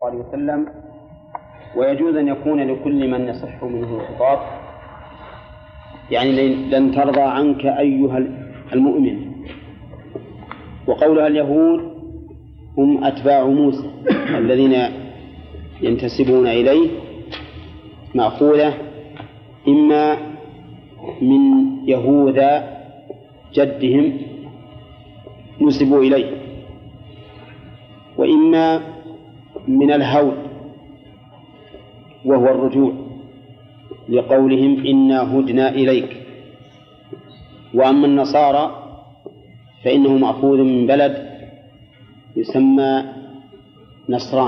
عليه وسلم. ويجوز أن يكون لكل من يصح منه الخطاب، يعني لن ترضى عنك أيها المؤمن. وقولها اليهود هم أتباع موسى الذين ينتسبون إليه مأخوذة إما من يهوذا جدهم نسبوا إليه، وإما من الهود وهو الرجوع لقولهم إنا هدنا إليك. وأما النصارى فإنه مأخوذ من بلد يسمى نصران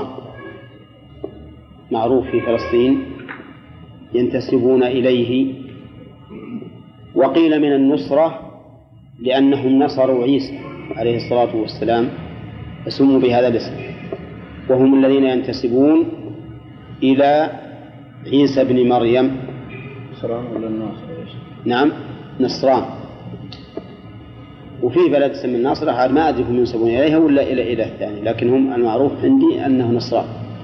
معروف في فلسطين ينتسبون إليه. وقيل من النصرة لأنهم نصروا عيسى عليه الصلاة والسلام فسموا بهذا الاسم، وهم الذين ينتسبون إلى عيسى بن مريم. نصران ولا الناصر؟ نعم نصران. وفي بلد اسم الناصرة هذا ما أدري هم ينسبون إليها ولا إلى إله الثاني، لكن هم المعروف عندي أنه نصران.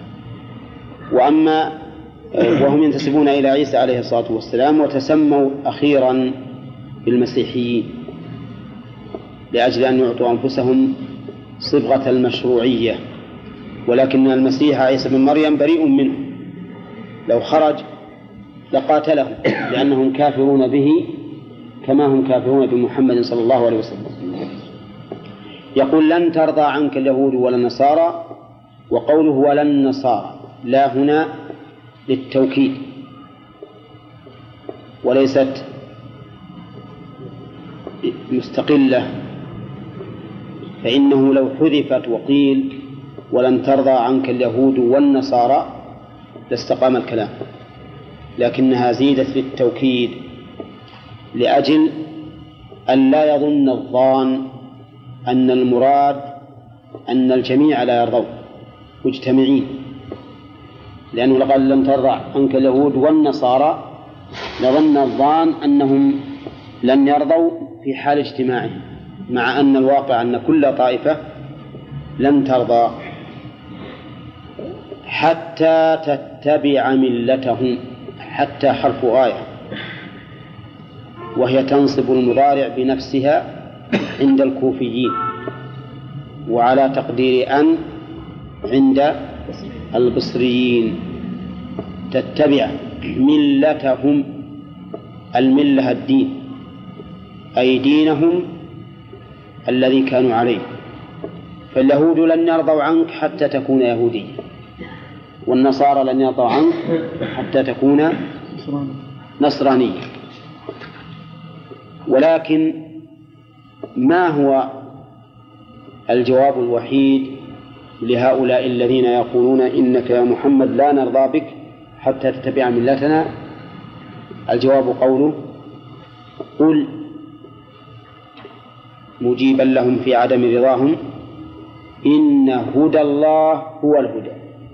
وهم ينتسبون إلى عيسى عليه الصلاة والسلام، وتسموا أخيرا بالمسيحيين لأجل أن يعطوا أنفسهم صبغة المشروعية، ولكن المسيح عيسى بن مريم بريء منه، لو خرج لقاتلهم لأنهم كافرون به كما هم كافرون بمحمد صلى الله عليه وسلم. يقول لن ترضى عنك اليهود ولا النصارى، وقوله ولا النصارى لا هنا للتوكيد وليست مستقلة، فإنه لو حذفت وقيل ولن ترضى عنك اليهود والنصارى لاستقام الكلام، لكنها زيدت للتوكيد لأجل أن لا يظن الظان أن المراد أن الجميع لا يرضون مجتمعين، لأنه لقد لم ترضى عنك اليهود والنصارى لظن الظان أنهم لن يرضوا في حال اجتماعهم، مع أن الواقع أن كل طائفة لن ترضى حتى تتبع ملتهم. حتى حرف آية، وهي تنصب المضارع بنفسها عند الكوفيين، وعلى تقدير أن عند البصريين. تتبع ملتهم، الملة الدين، أي دينهم الذي كانوا عليه. فاليهود لن يرضوا عنك حتى تكون يهوديا، والنصارى لن يرضوا عنك حتى تكون نصرانيا. ولكن ما هو الجواب الوحيد لهؤلاء الذين يقولون إنك يا محمد لا نرضى بك حتى تتبع ملتنا؟ الجواب قوله قل مجيبا لهم في عدم رضاهم إن هدى الله هو الهدى،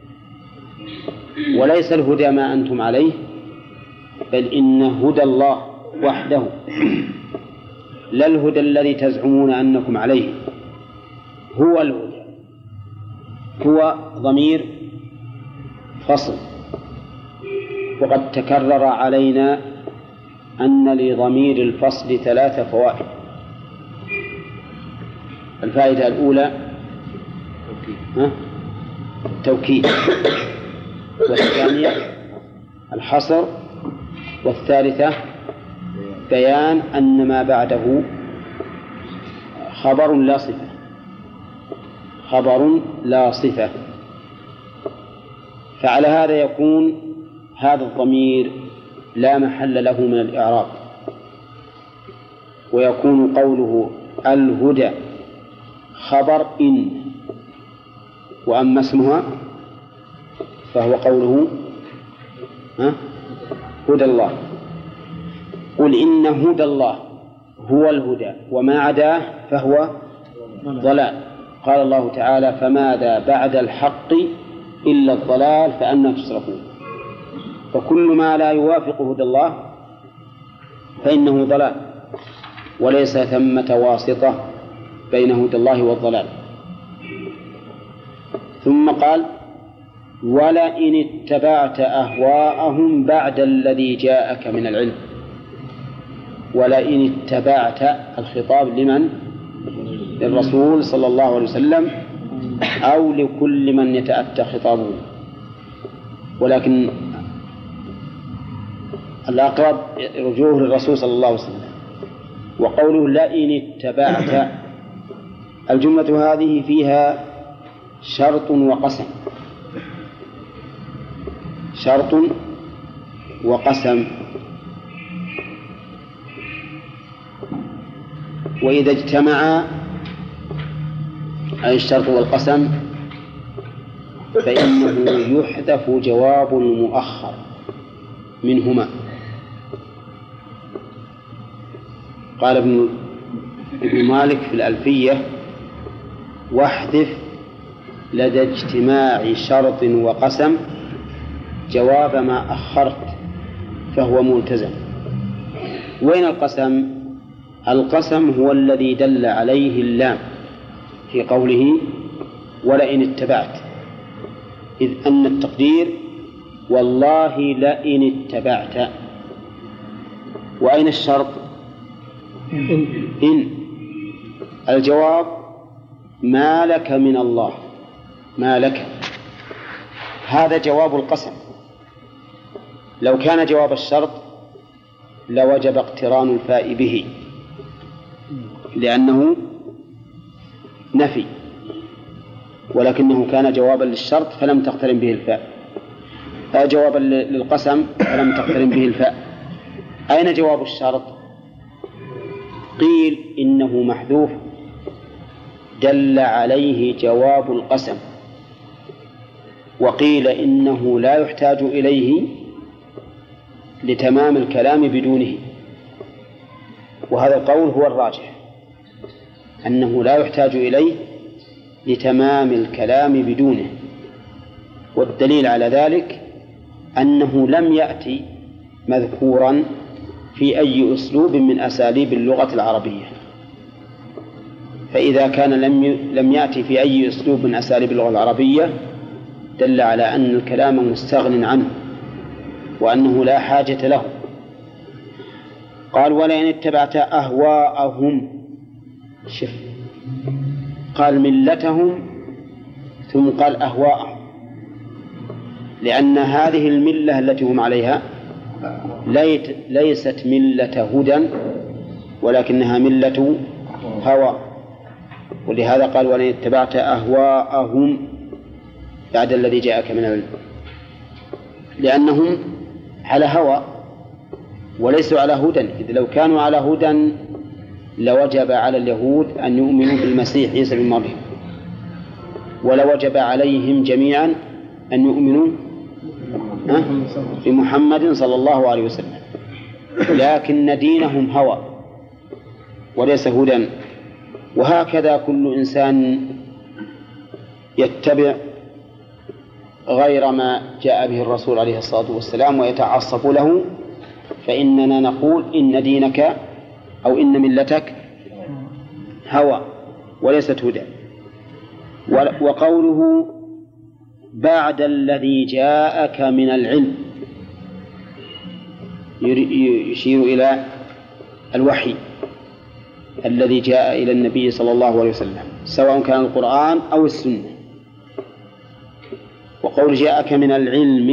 وليس الهدى ما أنتم عليه، بل إن هدى الله وحده، لا الهدى الذي تزعمون أنكم عليه، هو الهدى. هو ضمير فصل، وقد تكرر علينا أن لضمير الفصل 3 فوائد. الفائدة الأولى التوكيد، والثانية الحصر، والثالثة بيان أن ما بعده خبر لا صفة، خبر لا صفة. فعلى هذا يكون هذا الضمير لا محل له من الإعراب، ويكون قوله الهدى خبر إن، وأما اسمها فهو قوله هدى الله. قل إن هدى الله هو الهدى وما عداه فهو ضلال. قال الله تعالى فماذا بعد الحق إلا الضلال فأنى تصرفون. فكل ما لا يوافق هدى الله فإنه ضلال، وليس ثمة واسطة بين هدى الله والضلال. ثم قال ولئن اتبعت أهواءهم بعد الذي جاءك من العلم. ولئن اتبعت، الخطاب لمن؟ للرسول صلى الله عليه وسلم أو لكل من يتأتى خطابه، ولكن الأقرب رجوع للرسول صلى الله عليه وسلم. وقوله لئن اتبعت، الجملة هذه فيها شرط وقسم، شرط وقسم. وإذا اجتمعا أي الشرط والقسم فإنه يحذف جواب المؤخر منهما. قال ابن مالك في الألفية: واحذف لدى اجتماع شرط وقسم جواب ما أخرت فهو ملتزم. وين القسم؟ القسم هو الذي دل عليه اللام في قوله ولئن اتبعت، إذ أن التقدير والله لئن اتبعت. وأين الشرط؟ إن. الجواب ما لك من الله، ما لك، هذا جواب القسم. لو كان جواب الشرط لوجب اقتران الفاء به لأنه نفي، ولكنه كان جوابا للشرط فلم تقترن به الفاء، جوابا للقسم فلم تقترن به الفاء. أين جواب الشرط؟ قيل إنه محذوف دل عليه جواب القسم، وقيل إنه لا يحتاج إليه لتمام الكلام بدونه. وهذا القول هو الراجح، أنه لا يحتاج إليه لتمام الكلام بدونه. والدليل على ذلك أنه لم يأتي مذكورا في أي أسلوب من أساليب اللغة العربية، فإذا كان لم يأتي في أي أسلوب من أساليب اللغة العربية دل على أن الكلام مستغن عنه وأنه لا حاجة له. قال ولئن اتبعت أهواءهم، شف، قال ملتهم ثم قال أهواءهم، لأن هذه الملة التي هم عليها ليست ملة هدى ولكنها ملة هوى، ولهذا قال ولئن اتبعت أهواءهم بعد الذي جاءك من العلم، لأنهم على هوى وليسوا على هدى. إذ لو كانوا على هدى لوجب على اليهود أن يؤمنوا بالمسيح عيسى بن مريم، ولوجب عليهم جميعا أن يؤمنوا بمحمد صلى الله عليه وسلم، لكن دينهم هوى وليس هدى. وهكذا كل إنسان يتبع غير ما جاء به الرسول عليه الصلاة والسلام ويتعصب له، فإننا نقول إن دينك أو إن ملتك هوى وليست هدى. وقوله بعد الذي جاءك من العلم يشير إلى الوحي الذي جاء إلى النبي صلى الله عليه وسلم سواء كان القرآن أو السنة. وقول جاءك من العلم،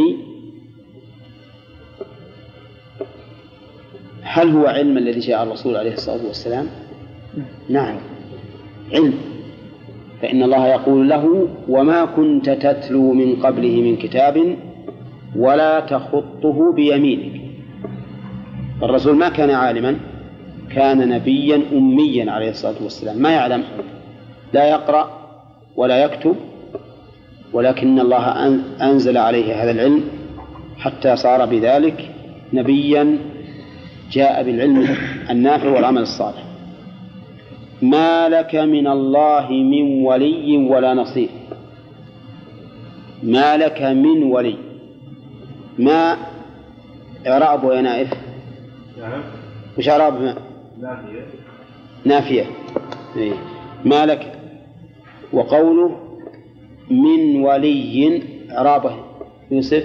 هل هو علم الذي جاء الرسول عليه الصلاة والسلام؟ نعم علم، فإن الله يقول له وما كنت تتلو من قبله من كتاب ولا تخطه بيمينك. الرسول ما كان عالما، كان نبيا أميا عليه الصلاة والسلام، ما يعلم، لا يقرأ ولا يكتب، ولكن الله أنزل عليه هذا العلم حتى صار بذلك نبيا جاء بالعلم النافع والعمل الصالح. ما لك من الله من ولي ولا نصير. ما لك من ولي، ما إعرابه يا نائف؟ وش إعرابه؟ نافية. ما لك. وقوله من ولي إعرابه يوسف؟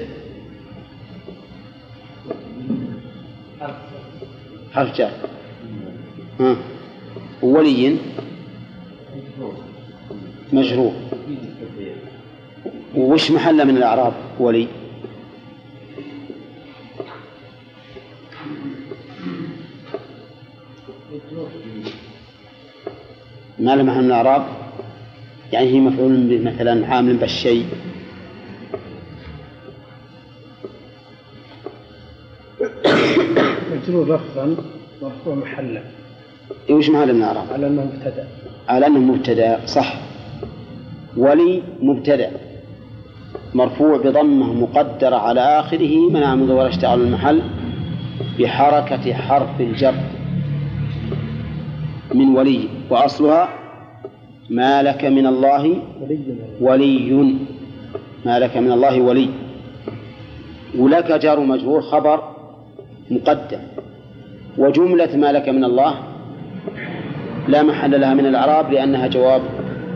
حرف جر. ولي مجرور. وش محل من الأعراب ولي؟ ما له محل من الأعراب، يعني هي مفعول مثلا عامل بالشيء. مجرور لفظا مرفوع محلا. وش محل من الأعراب؟ على أنه مبتدأ. على أنه مبتدأ، صح. ولي مبتدأ مرفوع بضمه مقدر على آخره منع من ظهور اشتغال المحل بحركة حرف الجر من ولي، وأصلها ما لك من الله ولي. ما لك من الله ولي. ولك جار مجرور خبر مقدم. وجملة ما لك من الله لا محل لها من الإعراب لأنها جواب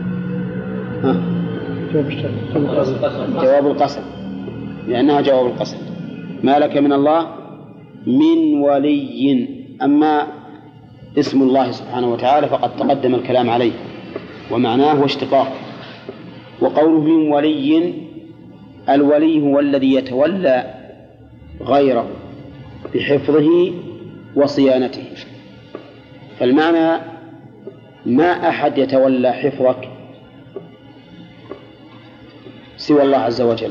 جواب القسم، لأنها جواب القسم. ما لك من الله من ولي. أما اسم الله سبحانه وتعالى فقد تقدم الكلام عليه ومعناه هو اشتقاق. وقوله من ولي، الولي هو الذي يتولى غيره بحفظه وصيانته. فالمعنى ما أحد يتولى حفظك سوى الله عز وجل،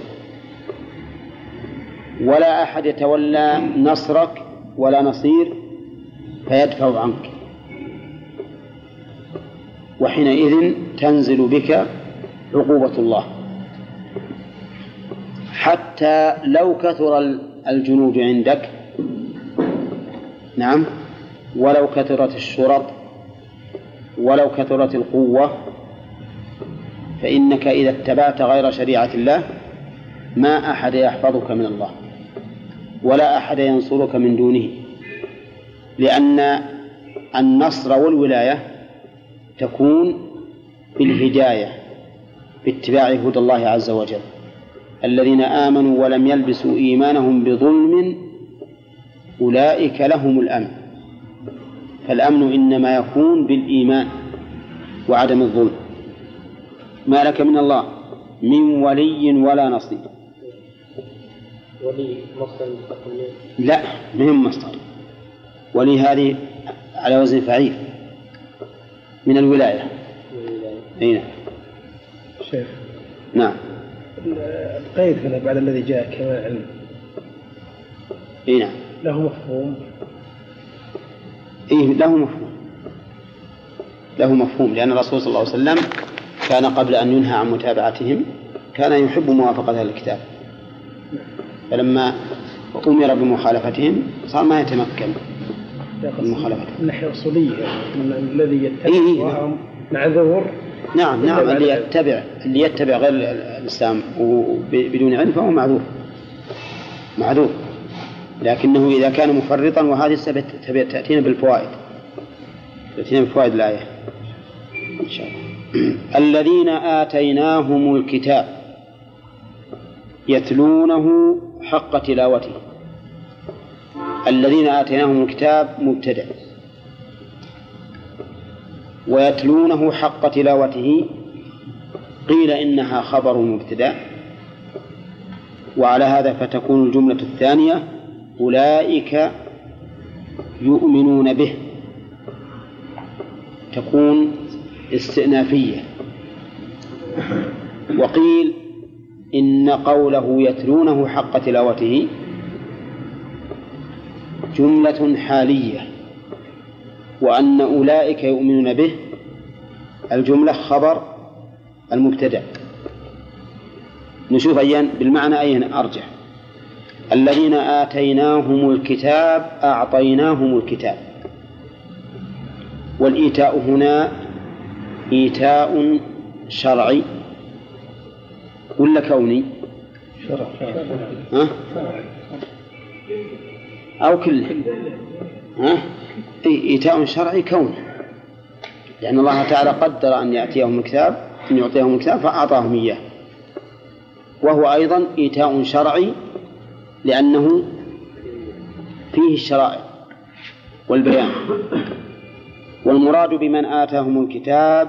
ولا أحد يتولى نصرك ولا نصير فيدفع عنك، وحينئذ تنزل بك عقوبة الله. حتى لو كثر الجنود عندك، نعم، ولو كثرت الشرط، ولو كثرت القوة، فإنك إذا اتبعت غير شريعة الله ما أحد يحفظك من الله ولا أحد ينصرك من دونه، لأن النصر والولاية تكون بالهداية باتباع هدى الله عز وجل. الذين آمنوا ولم يلبسوا إيمانهم بظلم أولئك لهم الأمن. فالأمن إنما يكون بالإيمان وعدم الظلم. ما لك من الله من ولي ولا نصير. ولي مصدر مستقل؟ لا، مهم مصدر. ولي هذه على وزن فعيل من الولاية. أين شيخ؟ نعم. القيد هنا بعد الذي جاء كما علم. نعم. له مفهوم. له مفهوم لأن الرسول صلى الله عليه وسلم كان قبل أن ينهى عن متابعتهم كان يحب موافقة أهل الكتاب، فلما أمر بمخالفتهم صار ما يتمكن من مخالفتهم. من ناحية أصولية من الذي يتبع معذور. نعم اللي يتبع غير الإسلام بدون علم فهو معذور. لكنه إذا كان مفرطا، وهذه تأتينا بالفوائد الآية إن شاء الله. الذين آتيناهم الكتاب يتلونه حق تلاوته. الذين آتيناهم الكتاب مبتدأ، ويتلونه حق تلاوته قيل إنها خبر مبتدأ، وعلى هذا فتكون الجملة الثانية أولئك يؤمنون به، تكون استئنافية. وقيل إن قوله يتلونه حق تلاوته جملة حالية، وأن أولئك يؤمنون به الجملة خبر المبتدأ. نشوف بالمعنى أين أرجح. الذين آتيناهم الكتاب أعطيناهم الكتاب، والإيتاء هنا إيتاء شرعي ولا كوني؟ أو كله؟ إيتاء شرعي كوني، لأن الله تعالى قدر أن يأتيهم الكتاب، أن يعطيهم الكتاب فأعطاهم إياه. وهو أيضا إيتاء شرعي لأنه فيه الشرائع والبيان. والمراد بمن آتاهم الكتاب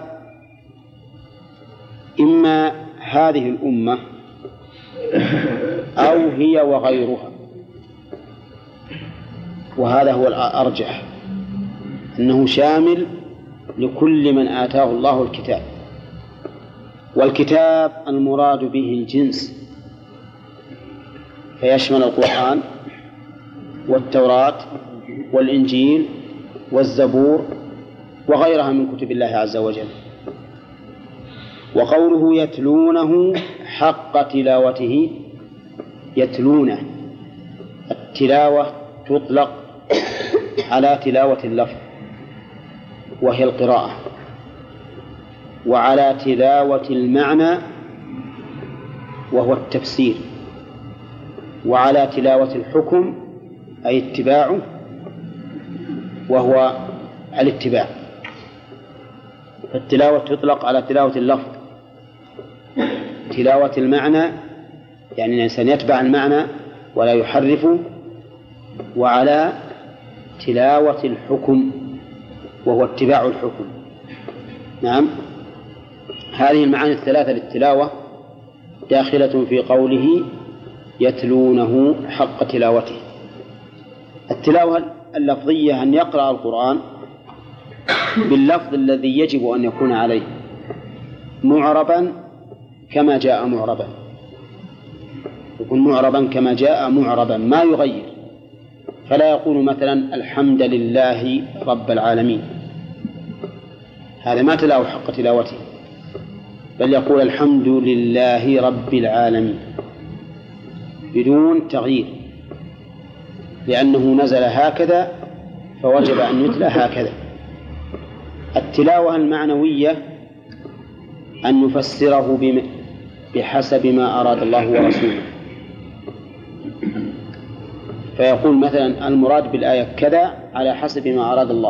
إما هذه الأمة أو هي وغيرها، وهذا هو الأرجح، أنه شامل لكل من آتاه الله الكتاب. والكتاب المراد به الجنس، فيشمل القرآن والتوراة والإنجيل والزبور وغيرها من كتب الله عز وجل. وقوله يتلونه حق تلاوته، يتلونه، التلاوة تطلق على تلاوة اللفظ وهي القراءة، وعلى تلاوة المعنى وهو التفسير، وعلى تلاوة الحكم أي اتباعه وهو الاتباع. فالتلاوة تطلق على تلاوة اللفظ، تلاوة المعنى يعني الإنسان يتبع المعنى ولا يحرفه، وعلى تلاوة الحكم وهو اتباع الحكم. نعم، هذه المعاني الثلاثة للتلاوة داخلة في قوله يتلونه حق تلاوته. التلاوة اللفظية أن يقرأ القرآن باللفظ الذي يجب أن يكون عليه، معربا كما جاء معربا، يكون معربا كما جاء معربا ما يغير، فلا يقول مثلا الحمد لله رب العالمين، هذا ما تلاه حق تلاوته، بل يقول الحمد لله رب العالمين بدون تغيير، لأنه نزل هكذا فوجب أن يتلى هكذا. التلاوة المعنوية أن نفسره بحسب ما أراد الله ورسوله، فيقول مثلا المراد بالآية كذا على حسب ما أراد الله،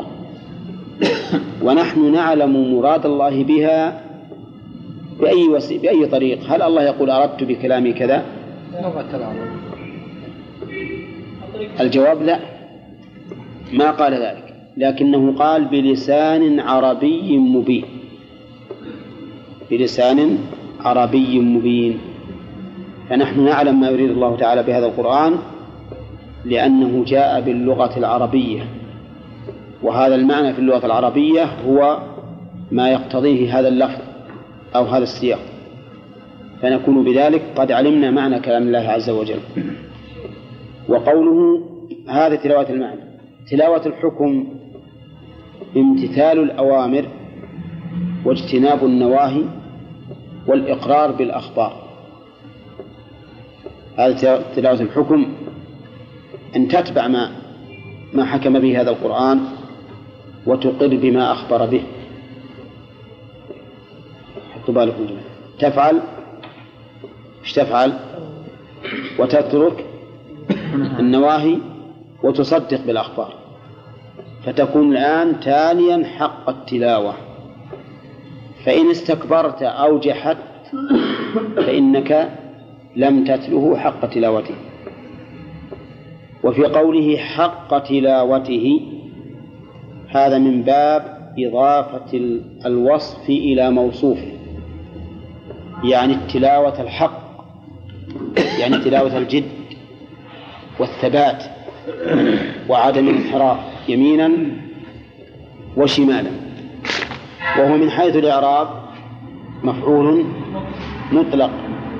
ونحن نعلم مراد الله بها بأي طريق. هل الله يقول أردت بكلامي كذا؟ الجواب لا، ما قال ذلك، لكنه قال بلسان عربي مبين، بلسان عربي مبين. فنحن نعلم ما يريد الله تعالى بهذا القرآن لأنه جاء باللغة العربية، وهذا المعنى في اللغة العربية هو ما يقتضيه هذا اللفظ أو هذا السياق، فنكون بذلك قد علمنا معنى كلام الله عز وجل. وقوله هذا تلاوة المعنى. تلاوة الحكم امتثال الأوامر واجتناب النواهي والإقرار بالأخبار، هذا تلاوة الحكم، أن تتبع ما حكم به هذا القرآن وتقر بما أخبر به. حطوا بالكم جميعا، تفعل ايش تفعل وتترك النواهي وتصدق بالأخبار، فتكون الآن تاليا حق التلاوة. فإن استكبرت أو جحدت فإنك لم تتله حق تلاوته. وفي قوله حق تلاوته هذا من باب إضافة الوصف إلى موصوفه، يعني التلاوة الحق، يعني تلاوة الجد والثبات وعدم الانحراف يمينا وشمالا. وهو من حيث الإعراب مفعول مطلق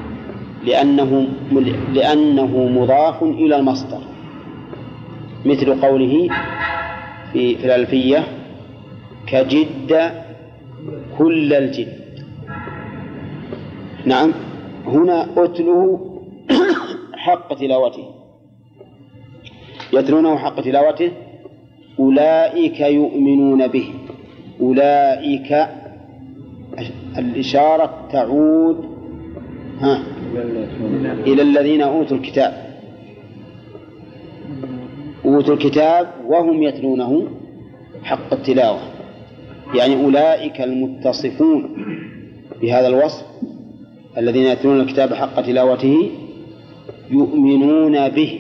لأنه مضاف إلى المصدر، مثل قوله في الألفية كجد كل الجد. نعم، هنا أتله حق تلاوته، يتلونه حق تلاوته. أولئك يؤمنون به، أولئك الإشارة تعود إلى الذين أوتوا الكتاب، أوتوا الكتاب وهم يتلونه حق التلاوة، يعني أولئك المتصفون بهذا الوصف الذين يتلون الكتاب حق تلاوته يؤمنون به.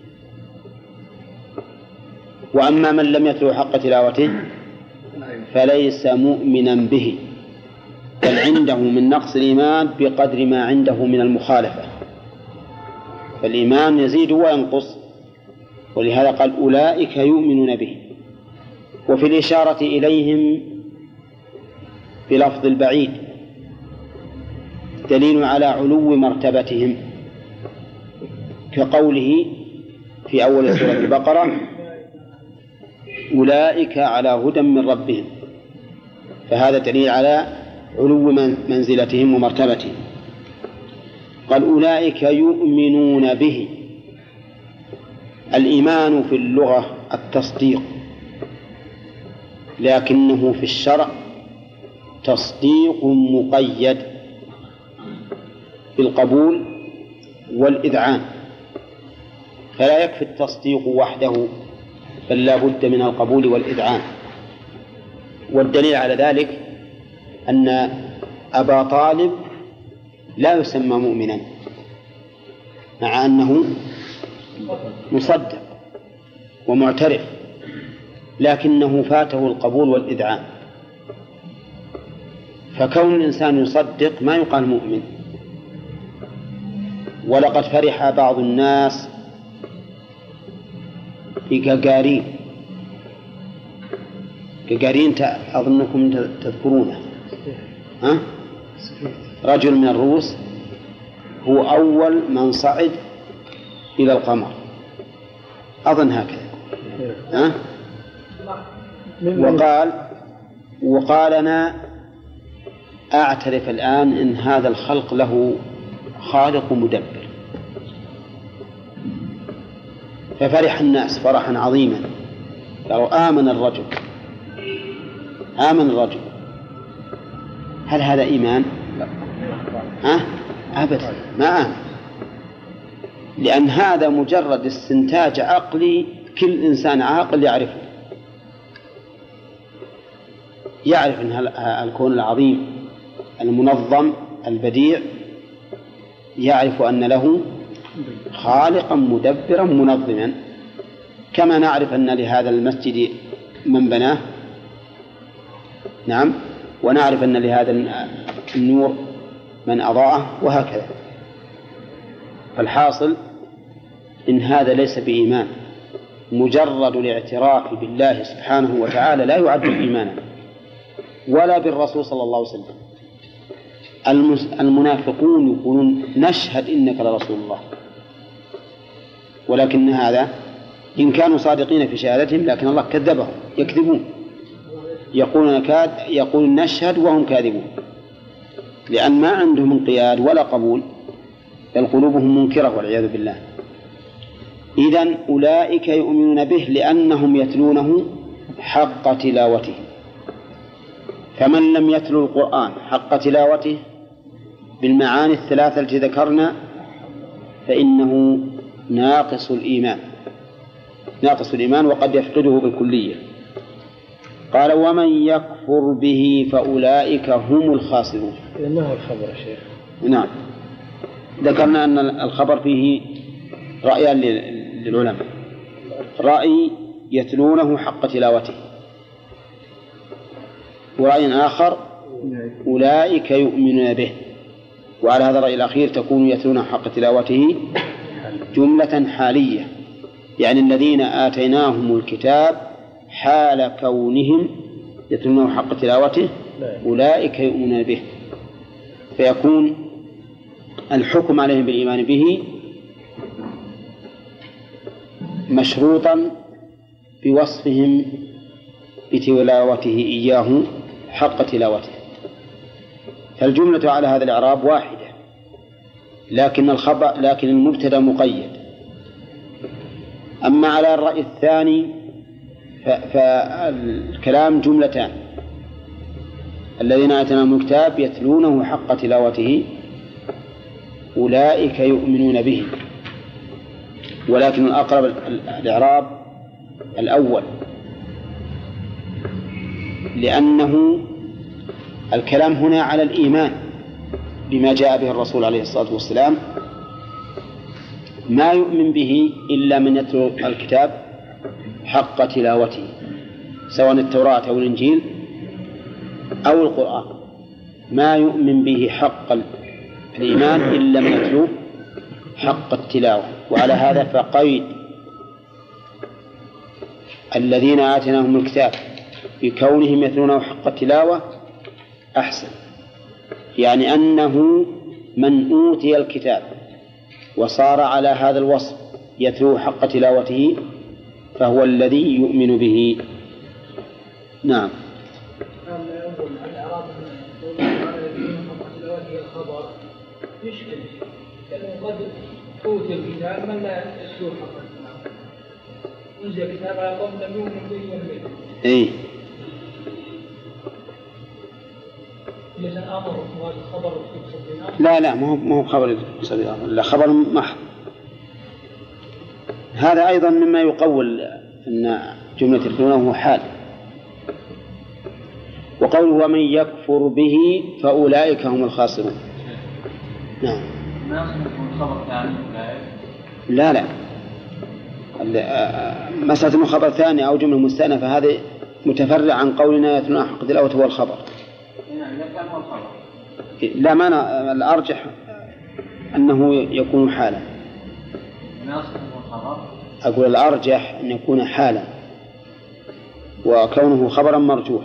وأما من لم يتلو حق تلاوته فليس مؤمنا به، بل عنده من نقص الإيمان بقدر ما عنده من المخالفة، فالإيمان يزيد وينقص. ولهذا قال أولئك يؤمنون به. وفي الإشارة إليهم بلفظ البعيد دليل على علو مرتبتهم، كقوله في أول سورة البقرة أولئك على هدى من ربهم، فهذا دليل على علو منزلتهم ومرتبتهم. قال أولئك يؤمنون به. الإيمان في اللغة التصديق، لكنه في الشرع تصديق مقيد بالقبول والإذعان، فلا يكفي التصديق وحده، بل لا بد من القبول والإذعان. والدليل على ذلك أن أبا طالب لا يسمى مؤمنا مع أنه مصدق ومعترف، لكنه فاته القبول والإذعان. فكون الإنسان يصدق ما يقال مؤمن. ولقد فرح بعض الناس بجاجارين، جاجارين أظنكم تذكرونه، رجل من الروس هو أول من صعد إلى القمر، أظن هكذا. وقال أنا أعترف الآن إن هذا الخلق له خالق مدبر. ففرح الناس فرحا عظيما، قالوا آمن الرجل. هل هذا إيمان؟ أبدا ما آمن، لأن هذا مجرد استنتاج عقلي كل إنسان عاقل يعرف أن الكون العظيم المنظم البديع يعرف أن له خالقا مدبرا منظما، كما نعرف أن لهذا المسجد من بناه، نعم، ونعرف أن لهذا النور من أضاءه، وهكذا. فالحاصل إن هذا ليس بإيمان، مجرد الاعتراف بالله سبحانه وتعالى لا يعد إيمانا، ولا بالرسول صلى الله عليه وسلم. المنافقون يقولون نشهد إنك لرسول الله، ولكن هذا إن كانوا صادقين في شهادتهم لكن الله كذبهم، يكذبون، يقولون نشهد وهم كاذبون، لأن ما عندهم انقياد ولا قبول، بل قلوبهم منكرة والعياذ بالله. إذن أولئك يؤمنون به لأنهم يتلونه حق تلاوته. فمن لم يتلو القرآن حق تلاوته بالمعاني الثلاثة التي ذكرنا فإنه ناقص الإيمان وقد يفقده بالكلية. قال ومن يكفر به فأولئك هم الخاسرون. ما هو الخبر يا شيخ؟ نعم، ذكرنا أن الخبر فيه رأيان للعلماء: رأي يتلونه حق تلاوته، ورأي آخر أولئك يؤمنون به. وعلى هذا الرأي الأخير تكون يتلونه حق تلاوته جملة حالية، يعني الذين آتيناهم الكتاب حال كونهم يتلونه حق تلاوته أولئك يؤمنون به، فيكون الحكم عليهم بالإيمان به مشروطا بوصفهم بتلاوته إياه حق تلاوته. فالجملة على هذا الإعراب واحدة، لكن المبتدأ مقيد. أما على الرأي الثاني فالكلام جملتان: الذين آتيناهم الكتاب يتلونه حق تلاوته أولئك يؤمنون به، ولكن الأقرب الإعراب الأول، لأنه الكلام هنا على الإيمان بما جاء به الرسول عليه الصلاة والسلام ما يؤمن به إلا من يتلو الكتاب حق تلاوته، سواء التوراة أو الإنجيل أو القرآن، ما يؤمن به حق الإيمان إلا من يتلو حق التلاوة. وعلى هذا فقيد الذين آتيناهم الكتاب بكونهم يتلونه حق التلاوة أحسن، يعني أنه من أوتي الكتاب وصار على هذا الوصف يتلوه حق تلاوته فهو الذي يؤمن به. نعم. يشكل لأنه قد أوتي الكتاب من لا يتلوه حق التلاوة، أنزل الكتاب على قوم لم يؤمنوا به يومئذ. إيه. لا ما هو خبر لا خبر محض. هذا أيضا مما يقول أن جملة يتلونه حال. وقوله ومن يكفر به فأولئك هم الخاسرون. نعم. لا مسألة أنه خبر ثاني أو جملة مستأنفة هذه متفرع عن قولنا يتلونه حق تلاوة هو الخبر. لا ما الأرجح أنه يكون حالا. أقول الأرجح أن يكون حالا وكونه خبرا مرجوح.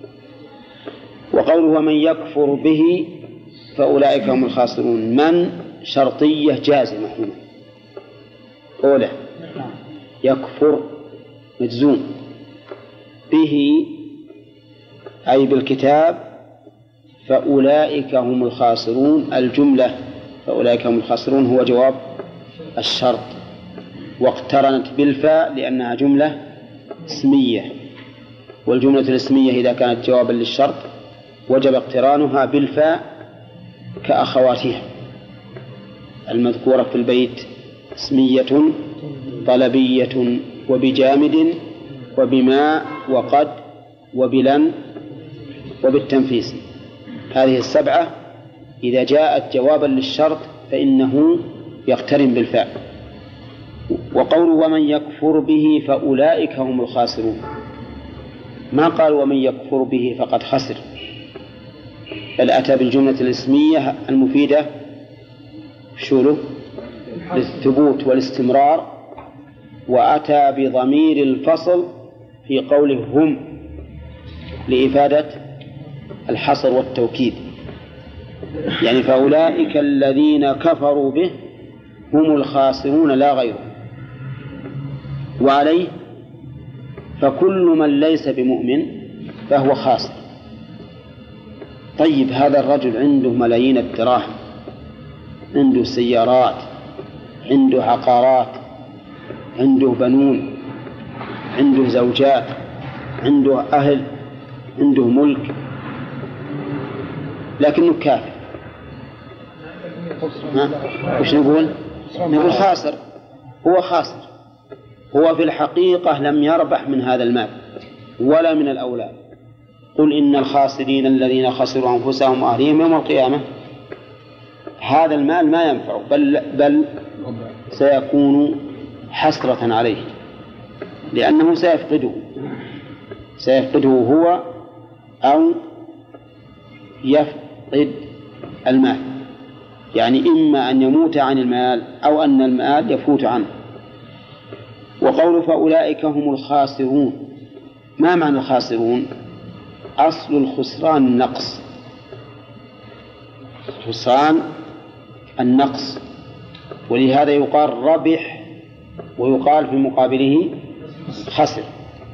وقوله ومن يكفر به فأولئك هم الخاسرون من شرطية جازمة هنا أولى يكفر مجزوم به أي بالكتاب فأولئك هم الخاسرون. الجملة فأولئك هم الخاسرون هو جواب الشرط واقترنت بالفاء لأنها جملة اسمية، والجملة الاسمية إذا كانت جوابا للشرط وجب اقترانها بالفاء كأخواتها المذكورة في البيت اسمية طلبية وبجامد وبما وقد وبلن وبالتنفيس. هذه السبعة إذا جاءت جوابا للشرط فإنه يقترن بالفاء. وقوله ومن يكفر به فأولئك هم الخاسرون ما قال ومن يكفر به فقد خسر، بل أتى بالجملة الاسمية المفيدة شوله للثبوت والاستمرار، وأتى بضمير الفصل في قوله هم لإفادة الحصر والتوكيد، يعني فأولئك الذين كفروا به هم الخاسرون لا غيرهم. وعليه فكل من ليس بمؤمن فهو خاسر. طيب هذا الرجل عنده ملايين الدراهم، عنده سيارات، عنده عقارات، عنده بنون، عنده زوجات، عنده أهل، عنده ملك، لكنه كافر. وش نقول؟ نقول خاسر. هو خاسر، هو في الحقيقة لم يربح من هذا المال ولا من الأولاد. قل إن الخاسرين الذين خسروا أنفسهم وأهليهم يوم القيامة. هذا المال ما ينفع بل سيكون حسرة عليه لأنه سيفقده هو أو يفقد المال، يعني إما أن يموت عن المال أو أن المال يفوت عنه. وقول فأولئك هم الخاسرون ما معنى الخاسرون؟ أصل الخسران النقص، خسران النقص، ولهذا يقال ربح ويقال في مقابله خسر.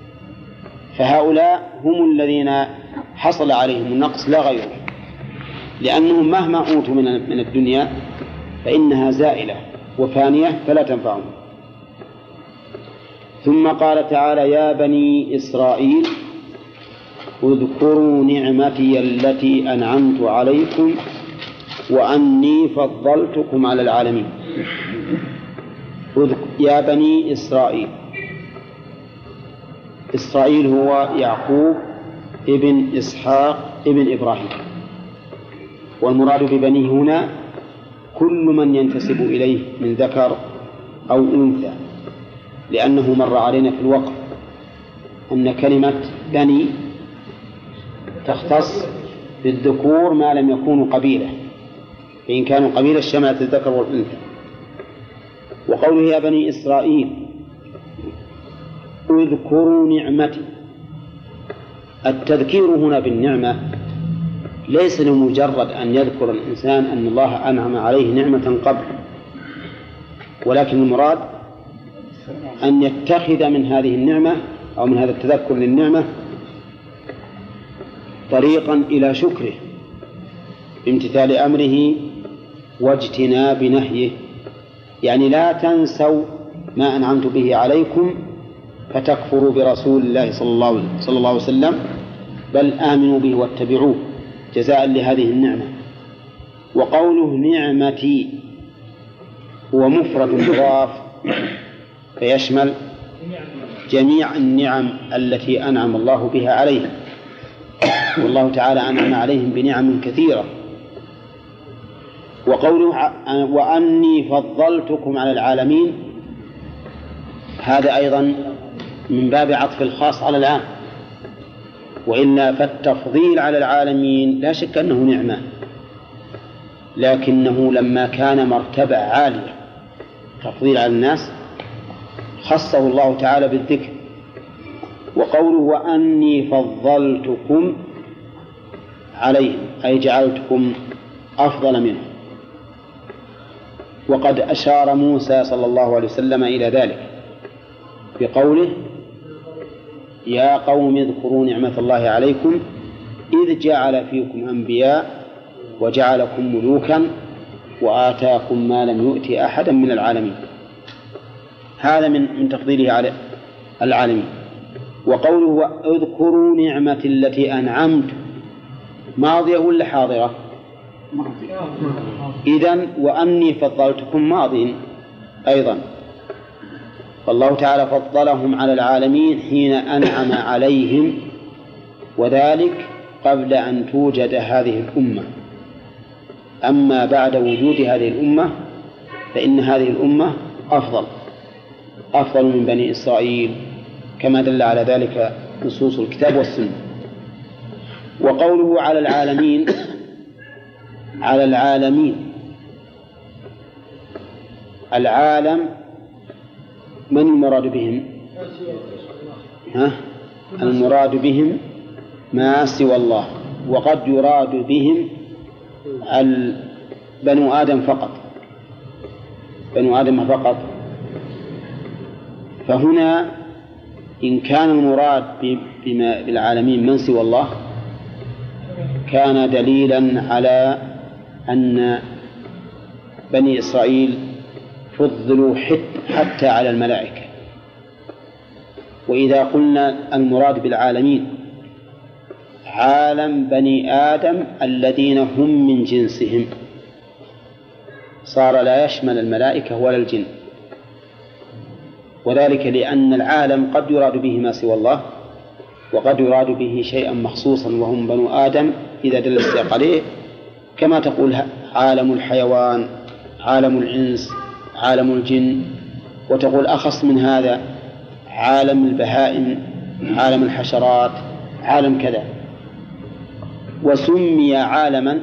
فهؤلاء هم الذين حصل عليهم النقص لا غيره، لأنهم مهما أوتوا من الدنيا فإنها زائلة وفانية فلا تنفعهم. ثم قال تعالى يا بني إسرائيل اذكروا نعمتي التي أنعمت عليكم وأني فضلتكم على العالمين. يا بني إسرائيل، إسرائيل هو يعقوب ابن إسحاق ابن إبراهيم، والمراد ببنيه هنا كل من ينتسب إليه من ذكر أو أنثى، لأنه مر علينا في الوقت أن كلمة بني تختص بالذكور ما لم يكونوا قبيلة، فإن كانوا قبيلة شملت الذكر والأنثى. وقوله يا بني إسرائيل اذكروا نعمتي، التذكير هنا بالنعمة ليس لمجرد أن يذكر الإنسان أن الله أنعم عليه نعمة قبل، ولكن المراد أن يتخذ من هذه النعمة أو من هذا التذكر للنعمة طريقا إلى شكره بامتثال أمره واجتناب نهيه، يعني لا تنسوا ما أنعمت به عليكم فتكفروا برسول الله صلى الله عليه وسلم، بل آمنوا به واتبعوه جزاء لهذه النعمة. وقوله نعمتي هو مفرد مضاف فيشمل جميع النعم التي أنعم الله بها عليهم، والله تعالى أنعم عليهم بنعم كثيرة. وقوله وأني فضلتكم على العالمين، هذا أيضا من باب عطف الخاص على العام، وإلا فالتفضيل على العالمين لا شك أنه نعمة، لكنه لما كان مرتبة عالية تفضيل على الناس خصه الله تعالى بالذكر. وقوله وأني فضلتكم عليهم أي جعلتكم أفضل منهم، وقد أشار موسى صلى الله عليه وسلم إلى ذلك بقوله يا قوم اذكروا نعمة الله عليكم إذ جعل فيكم أنبياء وجعلكم ملوكا وآتاكم ما لم يؤت أحدا من العالمين، هذا من تفضيله على العالمين. وقوله اذكروا نعمة التي أنعمت ماضية ولا حاضرة؟ إذن وأني فضلتكم ماضٍ أيضا، فالله تعالى فضلهم على العالمين حين أنعم عليهم، وذلك قبل أن توجد هذه الأمة. أما بعد وجود هذه الأمة فإن هذه الأمة أفضل من بني إسرائيل كما دل على ذلك نصوص الكتاب والسنة. وقوله على العالمين على العالمين، العالم من المراد بهم؟ المراد بهم ما سوى الله، وقد يراد بهم بنو آدم فقط. فهنا إن كان المراد بالعالمين من سوى الله كان دليلا على أن بني إسرائيل فضلوا حتى على الملائكة. وإذا قلنا المراد بالعالمين عالم بني آدم الذين هم من جنسهم صار لا يشمل الملائكة ولا الجن، وذلك لأن العالم قد يراد به ما سوى الله وقد يراد به شيئا مخصوصا وهم بنو آدم إذا دل السياق عليه، كما تقول عالم الحيوان، عالم الإنس، عالم الجن، وتقول أخص من هذا عالم البهائم، عالم الحشرات، عالم كذا. وسمي عالما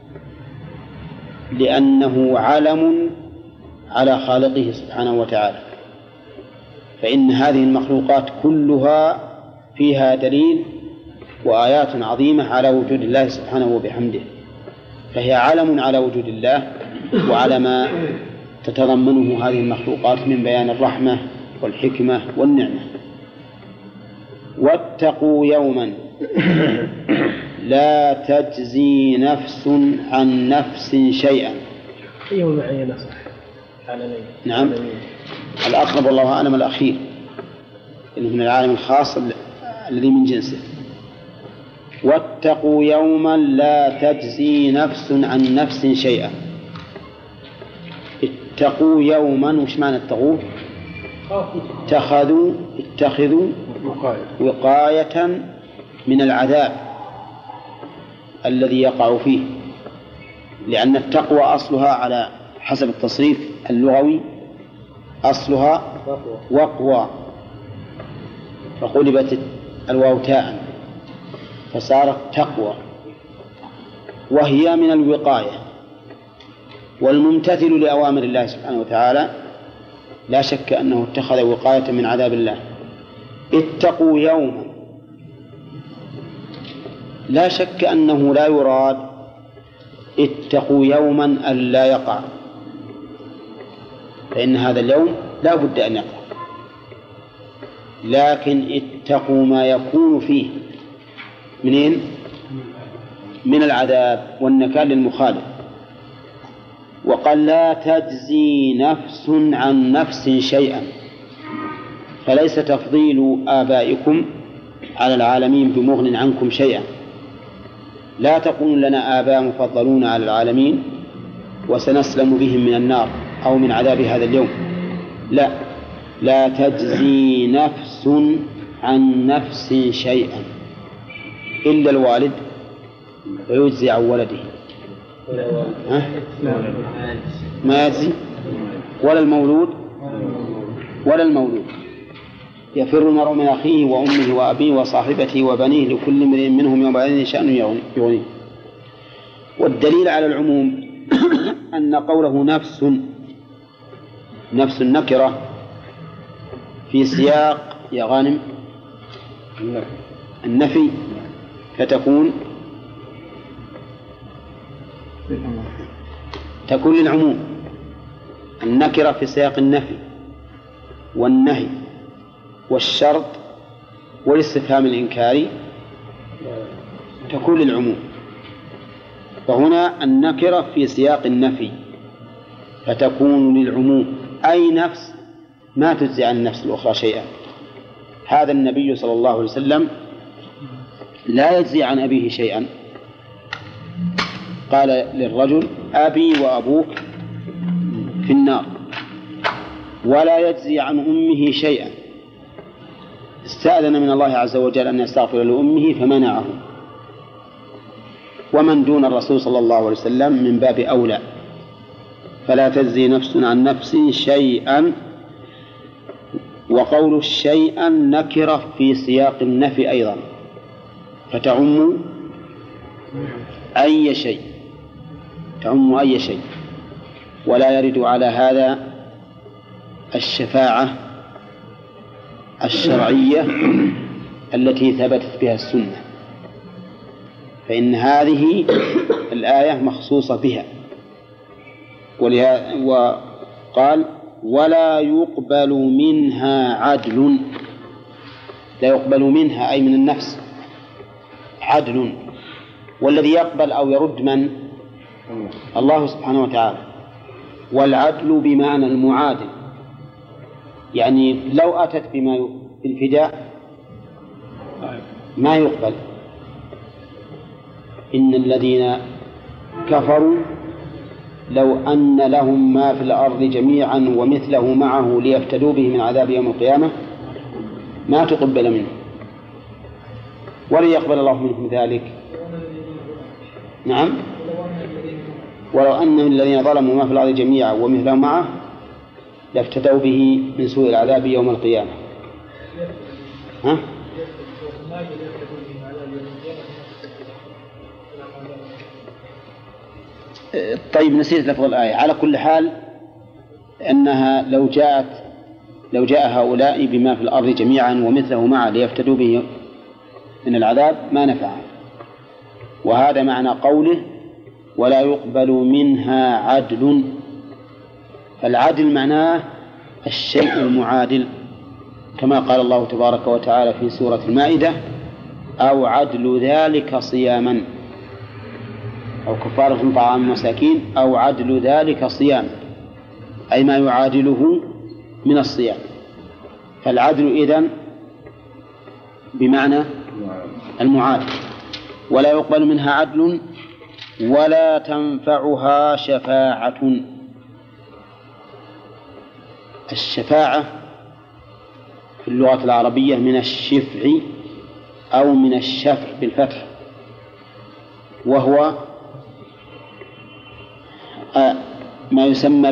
لأنه علم على خالقه سبحانه وتعالى، فإن هذه المخلوقات كلها فيها دليل وآيات عظيمة على وجود الله سبحانه وبحمده، فهي علم على وجود الله وعلى ما تتضمنه هذه المخلوقات من بيان الرحمة والحكمة والنعمة. واتقوا يوما لا تجزي نفس عن نفس شيئا. يوم معين صح. نعم الأقرب والله أعلم الأخير، إنه من العالم الخاص الذي من جنسه. واتقوا يوما لا تجزي نفس عن نفس شيئا. اتقوا يوما، وش معنى اتقوا؟ اتخذوا وقاية من العذاب الذي يقع فيه، لأن التقوى أصلها على حسب التصريف اللغوي أصلها وقوى، فقلبت الواو تاء فصارت تقوى، وهي من الوقاية. والممتثل لأوامر الله سبحانه وتعالى لا شك أنه اتخذ وقاية من عذاب الله. اتقوا يوما، لا شك أنه لا يراد اتقوا يوما ألا يقع، فإن هذا اليوم لا بد أن يقع، لكن اتقوا ما يكون فيه منين؟ من العذاب والنكال للمخالف. وقال لا تجزي نفس عن نفس شيئا، فليس تفضيل آبائكم على العالمين بمغن عنكم شيئا. لا تقول لنا آباء مفضلون على العالمين وسنسلم بهم من النار أو من عذاب هذا اليوم، لا، لا تجزي نفس عن نفس شيئا إلا الوالد ويجزي عن ولده، ما يجزي، ولا المولود يفر المرء من أخيه وأمه وأبيه وصاحبته وبنيه لكل امرئ منهم يومئذ شأن يغنيه. والدليل على العموم أن قوله نفس النكرة في سياق يا غانم النفي فتكون للعموم. النكرة في سياق النفي والنهي والشرط والاستفهام الإنكاري تكون للعموم. فهنا النكرة في سياق النفي فتكون للعموم، أي نفس ما تجزي عن النفس الأخرى شيئا. هذا النبي صلى الله عليه وسلم لا يجزي عن أبيه شيئا، قال للرجل أبي وأبوك في النار، ولا يجزي عن أمه شيئا. استأذن من الله عز وجل أن يستغفر لأمه فمنعه، ومن دون الرسول صلى الله عليه وسلم من باب أولى. فلا تجزي نفس عن نفس شيئا. وقول شيئا نكرة في سياق النفي أيضا فتعم أي شيء، ولا يرد على هذا الشفاعة الشرعية التي ثبتت بها السنة، فإن هذه الآية مخصوصة بها. وقال ولا يقبل منها عدل، لا يقبل منها أي من النفس عدل، والذي يقبل أو يرد من؟ الله سبحانه وتعالى. والعدل بمعنى المعادل، يعني لو أتت بما بالفداء ما يقبل. إن الذين كفروا لو أن لهم ما في الأرض جميعا ومثله معه ليفتدوا به من عذاب يوم القيامة ما تقبل منه، ولن يقبل الله منهم ذلك. نعم، ولو أن الذين ظلموا ما في الأرض جميعا ومثله معه لافتدوا به من سوء العذاب يوم القيامة. ها؟ طيب نسيت لفظ الآية. على كل حال أنها لو جاء هؤلاء بما في الأرض جميعا ومثله معه ليفتدوا به من العذاب ما نفع. وهذا معنى قوله ولا يقبل منها عدل. فالعدل معناه الشيء المعادل، كما قال الله تبارك وتعالى في سورة المائدة أو عدل ذلك صياما، أو كفارة طعام مساكين، أو عدل ذلك صيام، أي ما يعادله من الصيام. فالعدل إذن بمعنى المعادل. ولا يقبل منها عدل ولا تنفعها شفاعة. الشفاعة في اللغة العربية من الشفع أو من الشفع بالفتح، وهو ما يسمى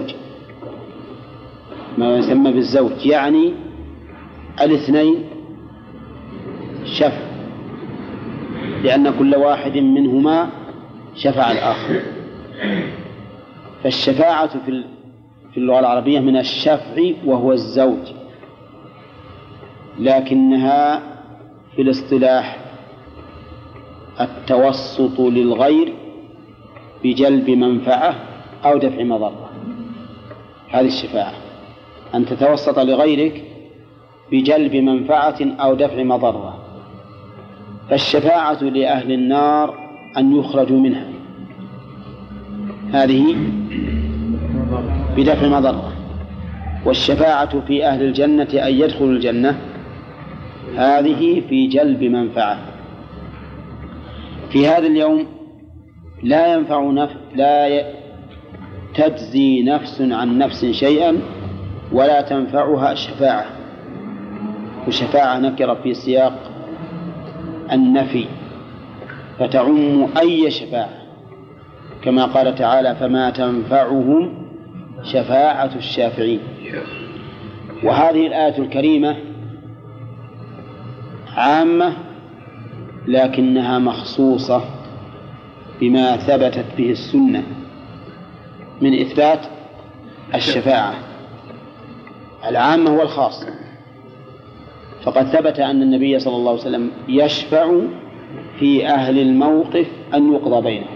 بالزوج يعني الاثنين شفع، لأن كل واحد منهما شفع الآخر. فالشفاعة في اللغة العربية من الشفع وهو الزوج، لكنها في الاصطلاح التوسط للغير بجلب منفعة أو دفع مضرة. هذه الشفاعة، أن تتوسط لغيرك بجلب منفعة أو دفع مضرة. فالشفاعة لأهل النار أن يخرجوا منها، هذه بدفع مضرة. والشفاعة في أهل الجنة أن يدخلوا الجنة، هذه في جلب منفعة. في هذا اليوم لا تجزي نفس عن نفس شيئا ولا تنفعها شفاعة. وشفاعة نكرة في سياق النفي فتعم أي شفاعة، كما قال تعالى: فما تنفعهم شفاعة الشافعين. وهذه الآية الكريمة عامة لكنها مخصوصة بما ثبتت به السنة من إثبات الشفاعة. العامة هو الخاص، فقد ثبت أن النبي صلى الله عليه وسلم يشفع في أهل الموقف أن يقضى بينهم،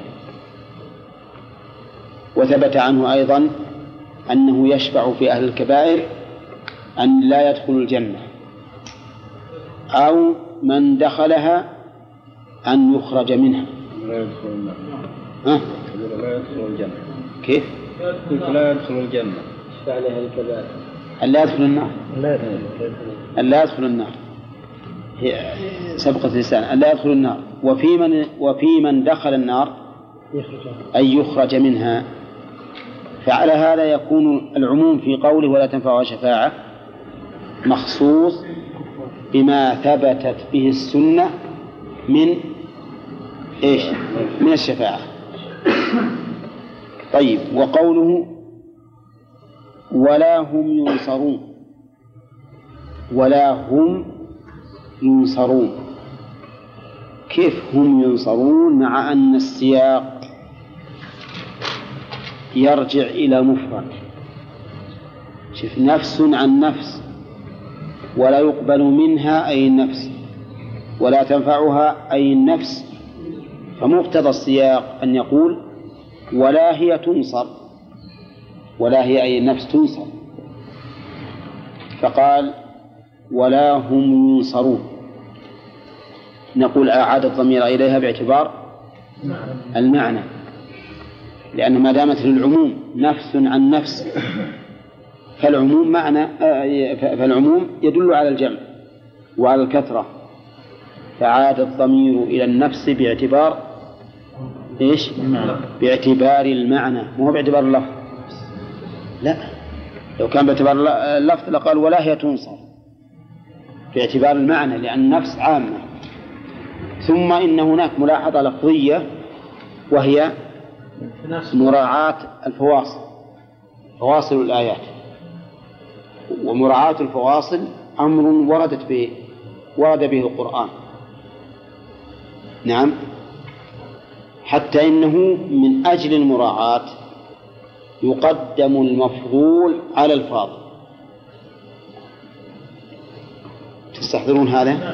وثبت عنه أيضا أنه يشفع في أهل الكبائر أن لا يدخلوا الجنة، أو من دخلها أن يخرج منها. لا يدخل النار. لا يدخل الجنة. كيف؟ لا يدخل الجنة. فعلها الكبائر. ألا يدخل النار. ألا يدخل النار. سبقت لسان. ألا يدخل النار. وفي من دخل النار أن يخرج منها. فعلى هذا يكون العموم في قوله ولا تنفعها شفاعة مخصوص بما ثبتت به السنة من إيش؟ من الشفاعة. طيب، وقوله ولا هم ينصرون، ولا هم ينصرون، كيف هم ينصرون مع أن السياق يرجع إلى مفرد؟ شوف، نفس عن نفس، ولا يقبل منها أي النفس، ولا تنفعها أي النفس، فمقتضى السياق أن يقول ولا هي تنصر، ولا هي أي النفس تنصر، فقال ولا هم ينصرون. نقول أعاد الضمير إليها باعتبار المعنى، لأن ما دامت للعموم نفس عن نفس فالعموم يدل على الجمع وعلى الكثرة، فعاد الضمير إلى النفس باعتبار إيش؟ باعتبار المعنى، مو باعتبار اللفظ. لا، لو كان باعتبار اللفظ لقال ولا هي تنصر، باعتبار المعنى لأن النفس عامة. ثم إن هناك ملاحظة لفظية وهي مراعاة الفواصل، فواصل الآيات. ومراعاة الفواصل أمر ورد به القرآن، نعم، حتى إنه من أجل المراعاة يقدم المفضول على الفاضل. تستحضرون هذا؟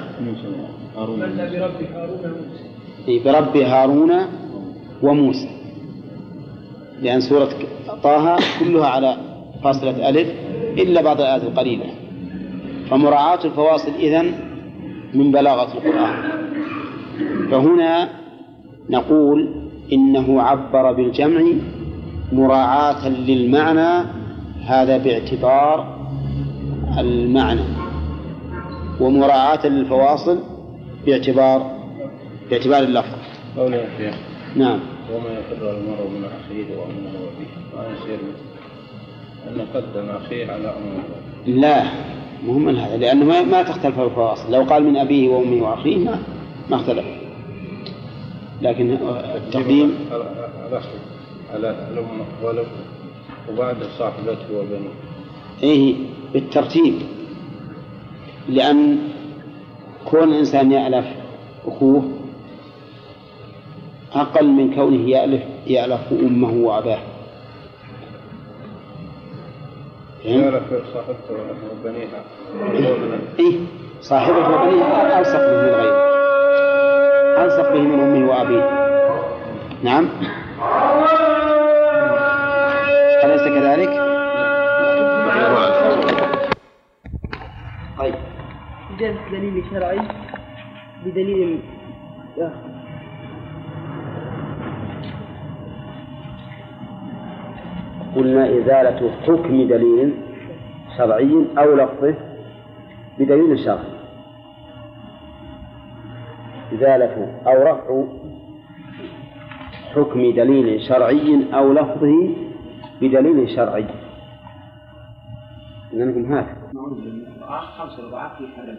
برب هارون وموسى، لأن سورة طه كلها على فاصلة ألف إلا بعض الآيات القليلة، فمراعاة الفواصل إذن من بلاغة القرآن. فهنا نقول إنه عبر بالجمع مراعاة للمعنى، هذا باعتبار المعنى، ومراعاة للفواصل باعتبار اللفظ. نعم. وما يفر المرء من أخيه وأمه وأبيه ما يصير أن قدم أخيه على أمه. لا، مهم من هذا، لأنه ما تختلف الفواصل. لو قال من أبيه وأمه وأخيه ما اختلف، لكن التقديم على ولو وبعد صاحبته وبنيه. إيه بالترتيب، لأن كون الإنسان يألف أخوه أقل من كونه يألف أمه وأباه. يعرف صاحبته وبنيها. إيه صاحبته وبنيها ألصق به من غيره، ألصق به من أمه وأبيه. نعم، أليس كذلك؟ طيب، جاء دليل شرعي بدليل قلنا إزالة حكم دليل شرعي أو لفظه بدليل شرعي، إزالة أو رفع حكم دليل شرعي أو لفظه بدليل شرعي. إنكم هذا 5 رضعات في حرم.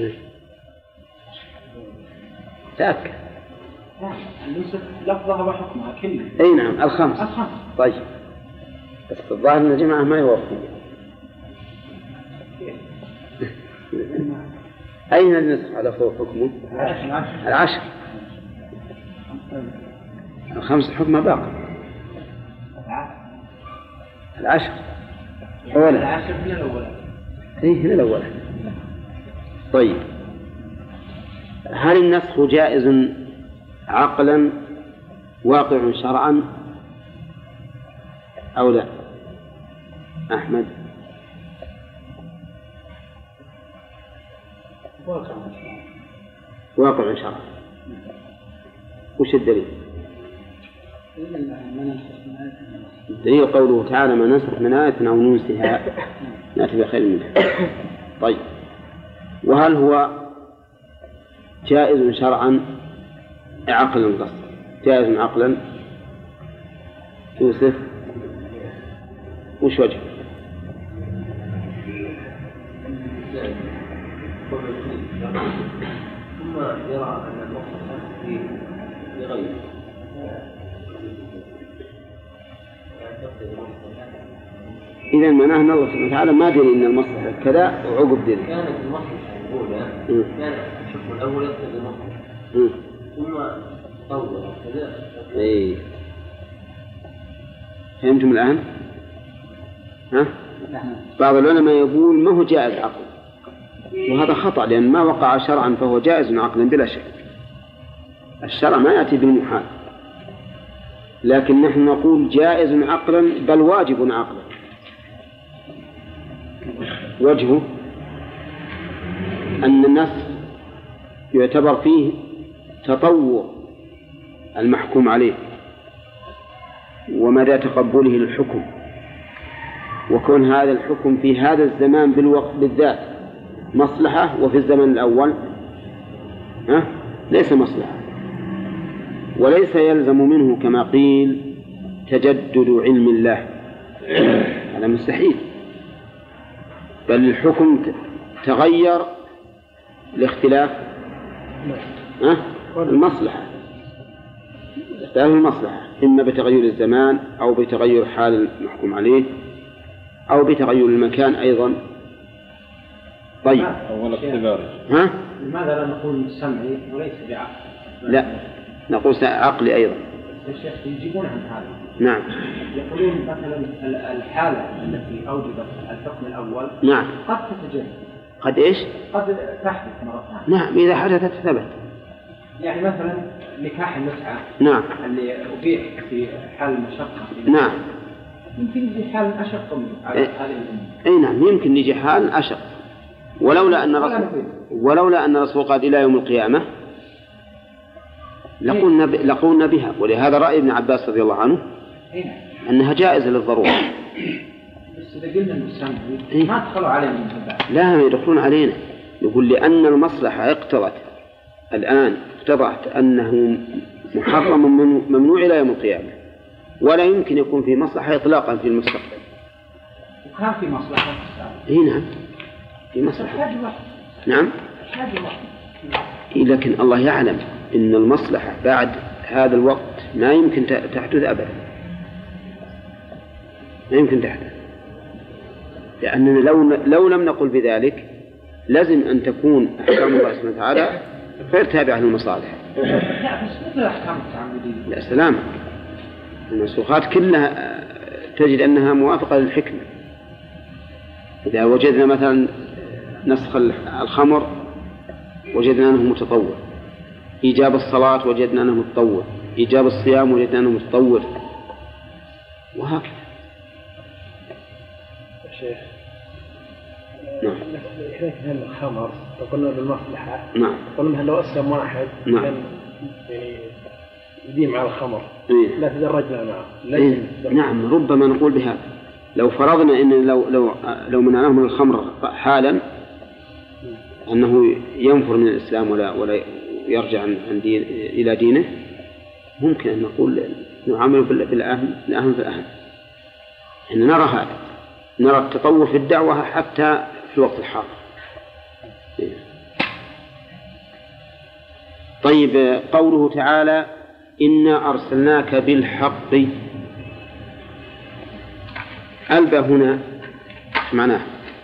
تأكد. النسخ لفظها وحكمها كلها. أي نعم، الخمس. طيب، بس الظاهر أن الجماعة ما يوافقون. أين النسخ على فوق حكمه؟ 10. 5 حكمه باقي. 10 أولا. 10 من الأولى. إيه هنا الأولى. طيب، هل النسخ جائز عقلا واقع شرعا أو لا؟ أحمد. واقع شرعا. وش الدليل؟ الدليل قوله تعالى: ما ننسخ من آية أو ننسها نأتي بخير منها. طيب، وهل هو جائز شرعا عقلا؟ قصد جائز عقلا. يوسف وش وجه؟ ثم يرى أن المصلحة في غيره إذا معناه أن الله سبحانه وتعالى ما دري أن المصلحة كذا وعقب دري. كانت المصلحة الأولى كانت الحكم الأول يقتضي المصلحة ثم تطور كذا. إيه، فهمتم الآن؟ ها؟ بعض العلماء يقول ما هو جائز عقل، وهذا خطأ، لأن ما وقع شرعا فهو جائز عقلا بلا شك. الشرع ما يأتي بالمحال، لكن نحن نقول جائز عقلا بل واجب عقلا. وجهه أن النص يعتبر فيه تطور المحكوم عليه ومدى تقبله للحكم، وكون هذا الحكم في هذا الزمان بالوقت بالذات مصلحة، وفي الزمن الأول ليس مصلحة. وليس يلزم منه كما قيل تجدد علم الله، هذا مستحيل، بل الحكم تغير لاختلاف المصلحة، اختلاف المصلحة، إما بتغير الزمان أو بتغير حال المحكوم عليه أو بتغير المكان أيضا. طيب، أول اختبار. لماذا لا نقول سمعي وليس بعقل؟ لا، نقول عقلي أيضا. الشيخ يجيبون عن هذا. نعم، يقولون مثلا الحالة التي أوجدت الحكم الأول نعم قد تتجدد. قد إيش؟ قد تحدث مرة ثانية. نعم، إذا حدثت ثبت. يعني مثلا نكاح المتعة نعم اللي أبيح في حال المشقة. نعم، يمكن يجي حال أشق على هذه الأمة. أي نعم، يمكن يجي حال أشق، ولولا أن الرسول قال إلى يوم القيامة لقولنا بها. ولهذا رأي ابن عباس رضي الله عنه أنها جائزة للضرورة. بس إذا قلنا المسلمين ما دخلوا علينا من هذا. لا، ما يدخلون علينا. يقول لأن المصلحة اقتضت الآن أنه محرم ممنوع إلى يوم القيامة، ولا يمكن يكون في مصلحة إطلاقا في المستقبل. وكان في مصلحة. إيه نعم، في مصلحة. نعم، لكن الله يعلم أن المصلحة بعد هذا الوقت ما يمكن تحدث أبدا. لا يمكن تحدث، لأننا لو لم نقل بذلك لازم أن تكون أحكام الله سبحانه وتعالى غير تابعة للمصالح. لا سلام، المنسوخات كلها تجد أنها موافقة للحكمة. إذا وجدنا مثلا نسخ الخمر وجدنا أنه متطور، إيجاب الصلاة وجدنا أنه متطور، إيجاب الصيام وجدنا أنه متطور، وهكذا. شيخ نعم. إحنا الخمر قلنا بالمصلحة. نعم. قلنا لو أسلم واحد نعم. كان يعني يديم على الخمر. إيه؟ لا تدرجنا معه. إيه؟ نعم، ربما نقول بهذا. لو فرضنا إن لو منعناه من الخمر حالا أنه ينفر من الإسلام ولا يرجع عن دين إلى دينه، ممكن أن نقول نعامله بالأهم فالأهم. إن نرى هذا، نرى التطور في الدعوة حتى في الوقت الحاضر. طيب، قوله تعالى إنا أرسلناك بالحق، ألبى هنا معناه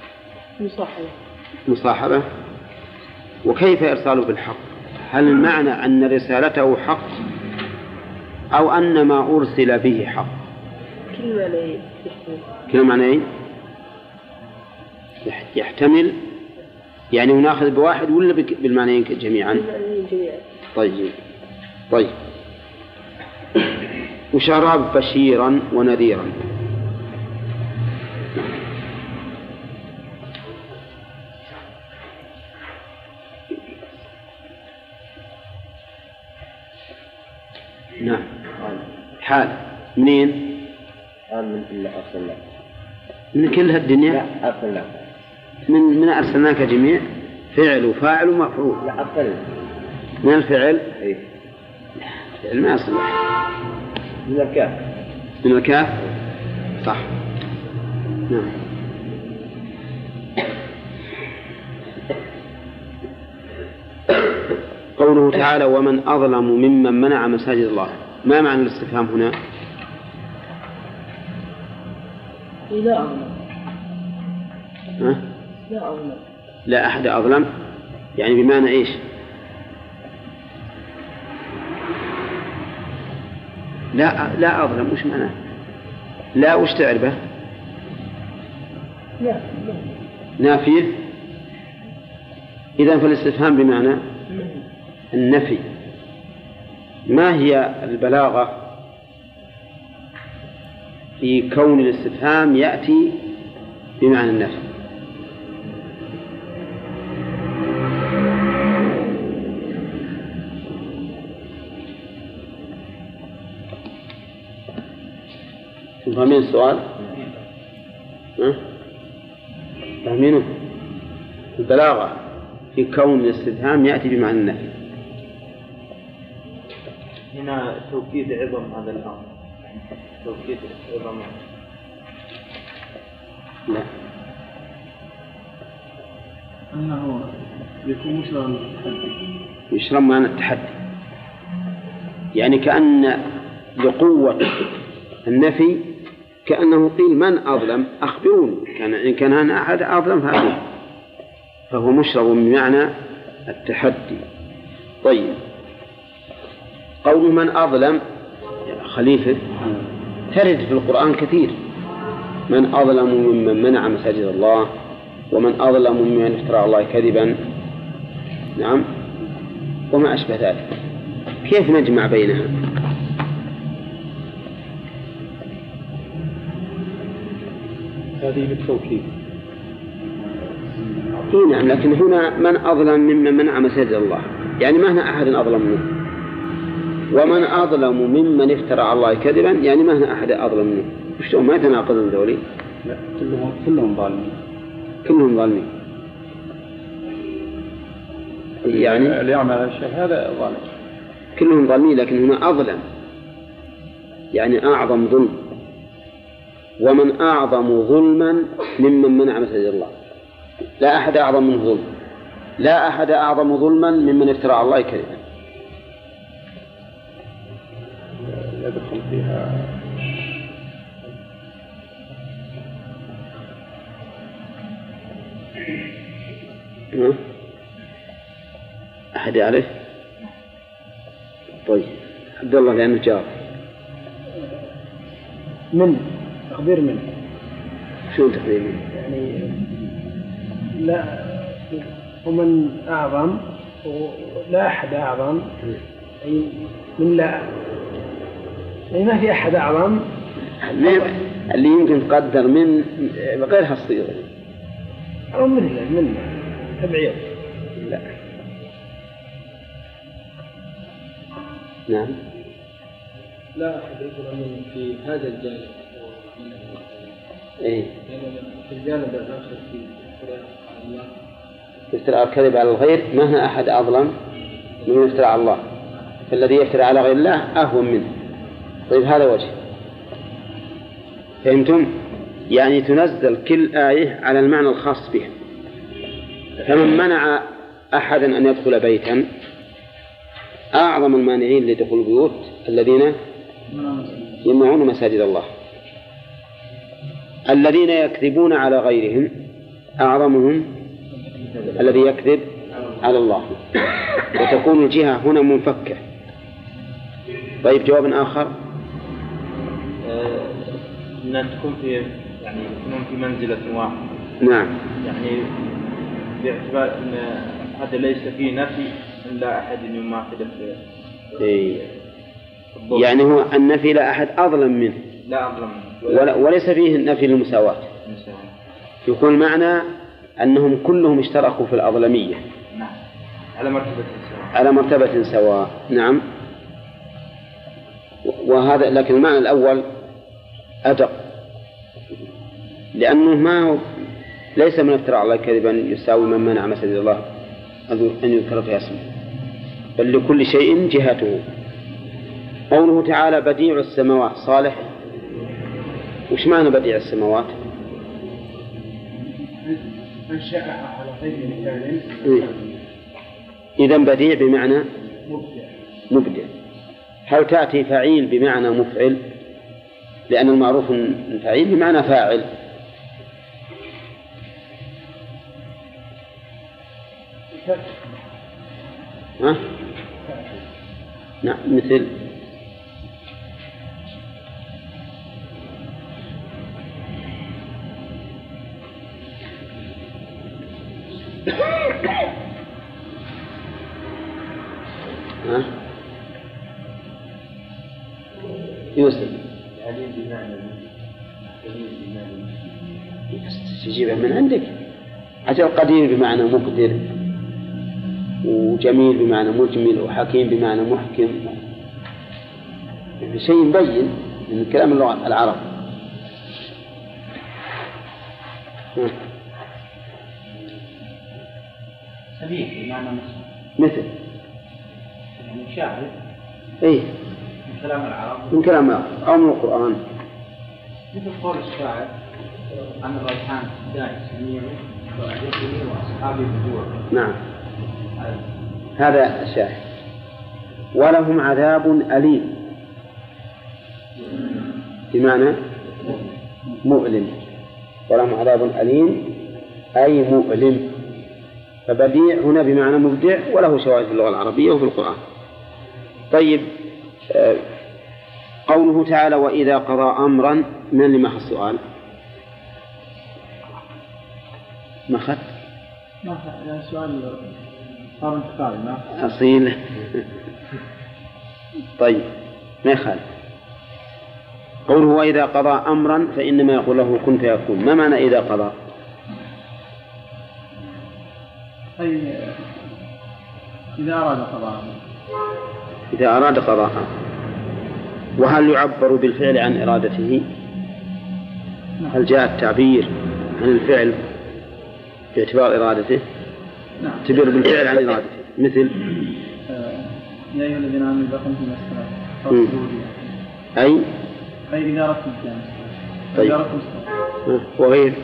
مصاحبة. وكيف إرساله بالحق؟ هل المعنى أن رسالته حق أو أن ما أرسل به حق؟ كل معنى يحتمل، يعني ناخذ بواحد ولا بالمعنيين جميعا؟ طيب. وشراب بشيرا ونذيرا. نعم. حال منين؟ حال من إلا أرسلناك، من كل هالدنيا. لا أرسلناك، من أرسلناك جميع فعل وفاعل ومفعول. لا أرسلنا من الفعل. إيه؟ الفعل ما يصلح. من الكاف. من الكاف صح. نعم. قوله تعالى ومن أظلم ممن منع مساجد الله، ما معنى الاستفهام هنا؟ لا أظلم. لا أظلم. لا أحد أظلم، يعني بمعنى إيش؟ لا أظلم، وش معناه؟ لا وش تعرفه؟ لا. نافية. إذن فالاستفهام بمعنى النفي. ما هي البلاغة في كون الاستفهام يأتي بمعنى النفي؟ فاهمين السؤال؟ فاهمينه؟ البلاغة في كون الاستفهام يأتي بمعنى النفي. هنا توكيد عظم هذا الأمر، توكيد عظم. لا، أنه يكون مشرا يشرب معنى التحدي، يعني كأن لقوة النفي كأنه قيل من أظلم أخبروني، إن كان أنا أحد أظلم فهو مشرب بمعنى التحدي. طيب، قول من أظلم خليفة ترد في القرآن كثير، من أظلم ممن منع مساجد الله، ومن أظلم ممن افترى على الله كذبا، نعم، وما أشبه ذلك. كيف نجمع بينها؟ هذه بالتوكيد. نعم، لكن هنا من أظلم ممن منع مساجد الله، يعني ما هنا أحد أظلم منه. ومن أظلم ممن افترى على الله كذبا، يعني ما هنا أحد أظلم منه. وش ما يتناقضون ذولي؟ لا، كلهم ظالمين. كلهم ظالمين، يعني اللي يعمل الشيء هذا ظالم. كلهم ظالمين، لكن هنا أظلم يعني أعظم ظلم. ومن أعظم ظلما ممن منع مساجد الله، لا أحد أعظم منه ظلم، لا أحد أعظم ظلما ممن افترى على الله كذبا. يدخل فيها أحد يعرف؟ طيب عبد الله لأنه جاوب. من تقدير من شو تقدير من؟ يعني لا ومن أعظم ولا أحد أعظم، أي من لا يعني ما في أحد أعظم. اللي يمكن تقدر من غيرها الصيغة أو من تبعيض. لا. نعم. لا أحد يقول من في هذا الجانب. إيه. في الجانب الآخر في الله. يفترى الكذب على الغير ما هنا أحد أظلم من يفترى على الله، فالذي يفترى على غير الله أهون منه. طيب هذا وجه. فهمتم؟ يعني تنزل كل آية على المعنى الخاص بها. فمن منع أحدا أن يدخل بيتا أعظم المانعين لدخول البيوت الذين يمنعون مساجد الله. الذين يكذبون على غيرهم أعظمهم الذي يكذب على الله، وتكون الجهة هنا منفكة. طيب جواب آخر أن تكون يكونون في منزلة واحدة. نعم. يعني باعتبار أن هذا ليس فيه نفي إلا أحد يماثل في يعني هو النفي لا أحد أظلم منه، لا أظلم منه وليس فيه النفي للمساواة. يكون معنى أنهم كلهم اشتركوا في الأظلمية. نعم. على مرتبة سواء. نعم. وهذا لكن المعنى الأول أدق، لأنه ما هو ليس من افتراء على الكذب أن يساوي من منع مسجد الله أن يذكر فيها اسمه، بل لكل شيء جهته. قوله تعالى بديع السماوات. صالح وش معنى بديع السماوات؟ أنشأها على غير مثال. إذن بديع بمعنى مبدع. هل تأتي فعيل بمعنى مفعل؟ لأن المعروف أن فعيل بمعنى فاعل. ها؟ نعم. مثل ها؟ يوسف تجيبها من عندك. أجل قدير بمعنى مقدر، وجميل بمعنى مجمل، وحكيم بمعنى محكم. شيء مبين من كلام اللغة العرب. سبيح بمعنى مثل يعني شاعر. إيه من كلام العرب. من كلام العرب أو من القرآن. مثل قول الشاعر عن الريحان داعي سميع وأهله وأصحابه بدور. نعم. هذا الشاهد. ولهم عذاب أليم بمعنى مؤلم. ولهم عذاب أليم أي مؤلم. فبديع هنا بمعنى مبدع، وله شواهد في اللغة العربية وفي القرآن. طيب قوله تعالى وإذا قضى أمرا، من اللي مخ السؤال؟ مخت؟ يعني سؤال صار انتقالي ما أصيل. طيب ما يخالف. قوله وإذا قضى أمرا فإنما يقول له كن فيكون. ما معنى إذا قضى؟ أي إذا أراد قضاء. إذا أراد قضاء. وهل يعبر بالفعل عن إرادته؟ هل جاء التعبير عن الفعل باعتبار إرادته؟ نعم. تعبير بالفعل عن إرادته مثل يا أيها الذين آمنوا إذا قمتم إلى الصلاة أي إذا أردتم القيام. طيب. إذا أردتم الصلاة. وغير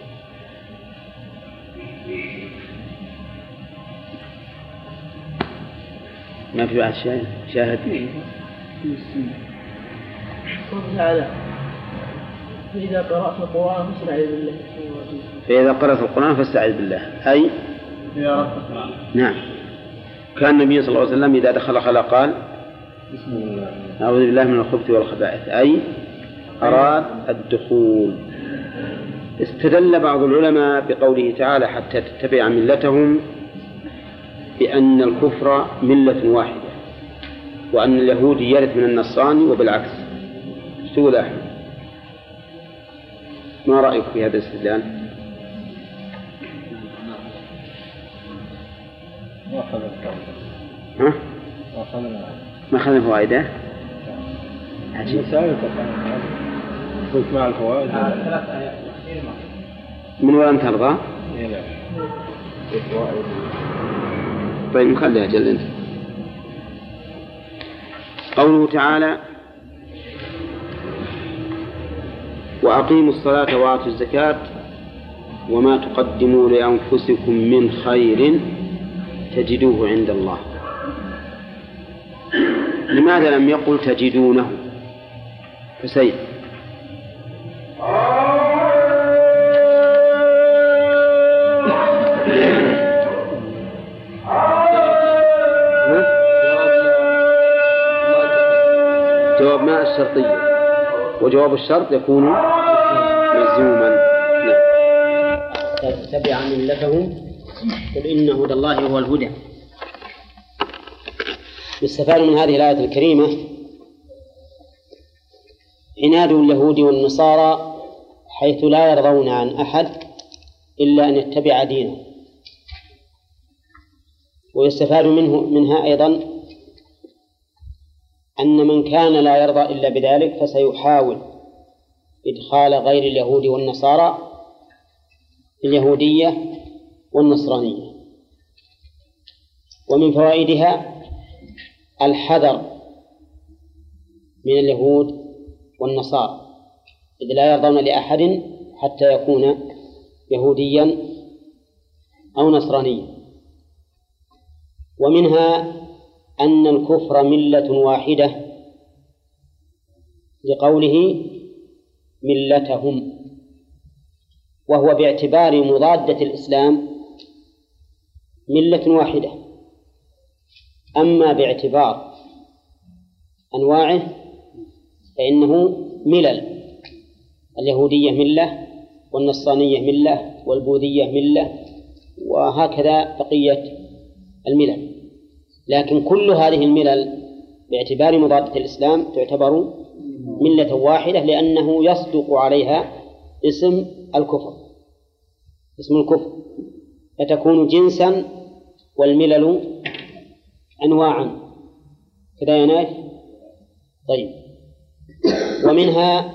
ما في بعد شاهد. تعالى فإذا قرأت القرآن فاستعذ بالله. فإذا قرأت القرآن فاستعذ بالله، أي نعم. كان النبي صلى الله عليه وسلم إذا دخل خلا قال أعوذ بالله من الخبث والخبائث، أي أراد الدخول. استدل بعض العلماء بقوله تعالى حتى تتبع ملتهم بأن الكفر ملة واحدة، وأن اليهود يرث من النصراني وبالعكس. سؤال أحمد، ما رأيك في هذا الاستدلال؟ ها؟ ما أخذنا فوائده؟ عجيب. مع الفوائد من ولن ترضى؟ طيب نخليها جل انت. قوله تعالى وأقيموا الصلاة وآتوا الزكاة وما تقدموا لأنفسكم من خير تجدوه عند الله. لماذا لم يقل تجدونه؟ فسيد جواب ما الشرطية، وجواب الشرط يكون ملزوما. تتبع ملتهم قل إن هدى الله هو الهدى. يستفاد من هذه الآية الكريمة عناد اليهود والنصارى حيث لا يرضون عن أحد إلا أن يتبع دينه. ويستفاد منها أيضا أن من كان لا يرضى إلا بذلك فسيحاول إدخال غير اليهود والنصارى في اليهودية والنصرانية. ومن فوائدها الحذر من اليهود والنصارى إذ لا يرضون لأحد حتى يكون يهوديا أو نصرانيا. ومنها أن الكفر ملة واحدة لقوله ملتهم، وهو باعتبار مضادة الإسلام ملة واحدة. أما باعتبار أنواعه فإنه ملل، اليهودية ملة والنصرانية ملة والبوذية ملة وهكذا بقية الملل. لكن كل هذه الملل باعتبار مضادة الإسلام تعتبر ملة واحدة لأنه يصدق عليها اسم الكفر، اسم الكفر، فتكون جنسا والملل أنواعا كذا يا نايف. طيب، ومنها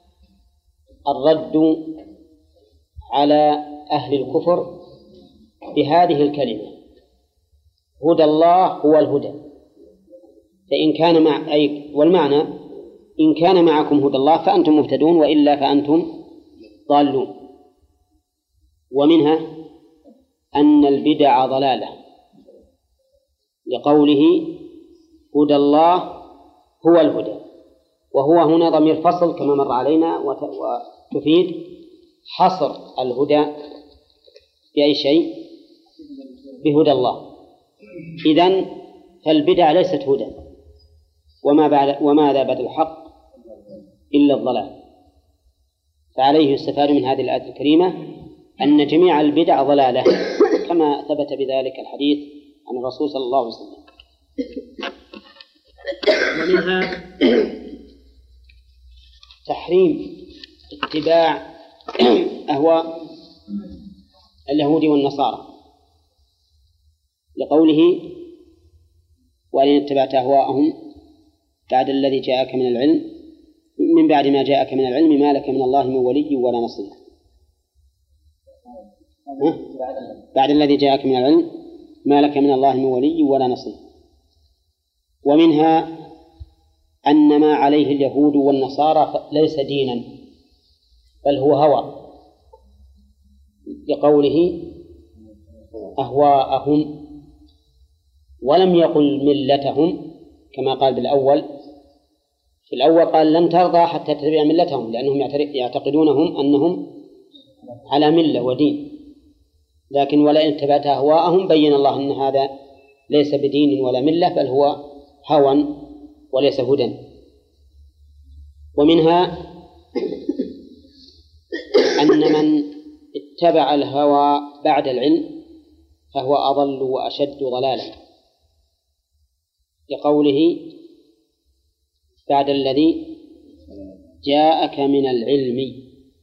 الرد على أهل الكفر بهذه الكلمة هدى الله هو الهدى. فإن كان والمعنى إن كان معكم هدى الله فأنتم مهتدون وإلا فأنتم ضالون. ومنها أن البدع ضلالة لقوله هدى الله هو الهدى، وهو هنا ضمير فصل كما مر علينا وتفيد حصر الهدى بأي شيء؟ بهدى الله. إذن فالبدع ليست هدى، وماذا بعد الحق إلا الضلال. فعليه يستفاد من هذه الآية الكريمة أن جميع البدع ضلالة كما ثبت بذلك الحديث عن الرسول صلى الله عليه وسلم. ومنها تحريم اتباع أهواء اليهود والنصارى لقوله وإن اتبعت أهواءهم بعد الذي جاءك من العلم من بعد ما جاءك من العلم ما لك من الله من ولي ولا نصير. بعد الذي جاءك من العلم ما لك من الله من ولي ولا نصير. ومنها أن ما عليه اليهود والنصارى ليس دينا بل هو هوى لقوله أهواءهم، ولم يقل ملتهم كما قال بالأول في الأول قال لن ترضى حتى تتبع ملتهم، لأنهم يعتقدونهم أنهم على ملة ودين، لكن ولئن اتبعت أهواءهم بين الله أن هذا ليس بدين ولا ملة، بل هو هوى وليس هدى. ومنها أن من اتبع الهوى بعد العلم فهو أضل وأشد ضلالا، لقوله بعد الذي جاءك من العلم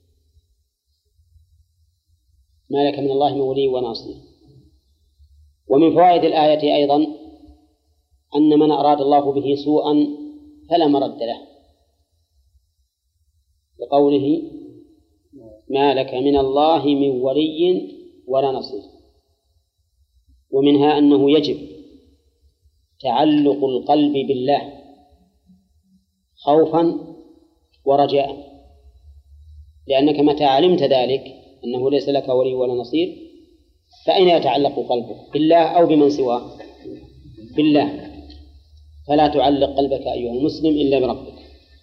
ما لك من الله من ولي وناصر. ومن فوائد الآية أيضا أن من أراد الله به سوءا فلا مرد له، لقوله ما لك من الله من ولي ولا نصير. ومنها أنه يجب تعلق القلب بالله خوفا ورجاء، لأنك متى علمت ذلك أنه ليس لك ولي ولا نصير فأين يتعلق قلبك؟ بالله أو بمن سواه؟ بالله. فلا تعلق قلبك أيها المسلم إلا بربك.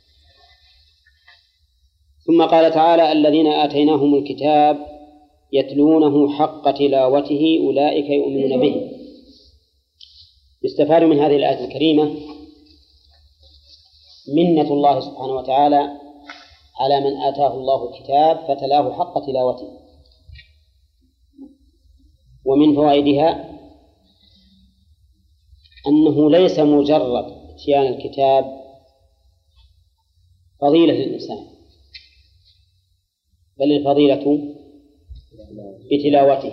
ثم قال تعالى الذين آتيناهم الكتاب يتلونه حق تلاوته أولئك يؤمنون به. يستفاد من هذه الآية الكريمة منة الله سبحانه وتعالى على من آتاه الله الكتاب فتلاه حق تلاوته. ومن فوائدها أنه ليس مجرد اتيان الكتاب فضيلة للإنسان، بل الفضيلة بتلاوته.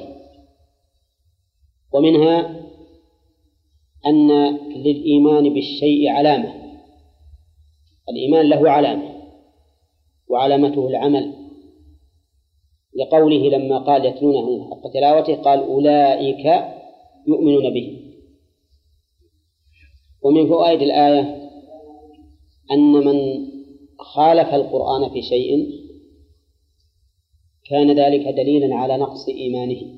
ومنها أن للإيمان بالشيء علامة، الإيمان له علامة وعلامته العمل، لقوله لما قال يتلونه حق تلاوته قال أولئك يؤمنون به. ومن فوائد الآية أن من خالف القرآن في شيء كان ذلك دليلا على نقص إيمانه.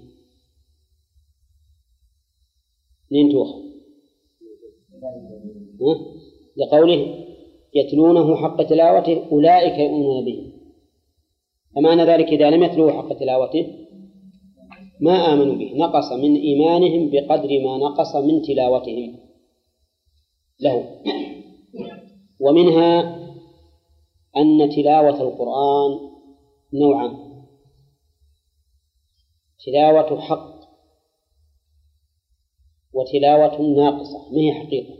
ننتوخ لقوله يتلونه حق تلاوته أولئك يؤمنون به، فمعنى ذلك إذا لم يتلوه حق تلاوته ما آمنوا به، نقص من إيمانهم بقدر ما نقص من تلاوتهم له. ومنها أن تلاوة القرآن نوعان: تلاوة حق وتلاوة ناقصة ما هي حقيقة.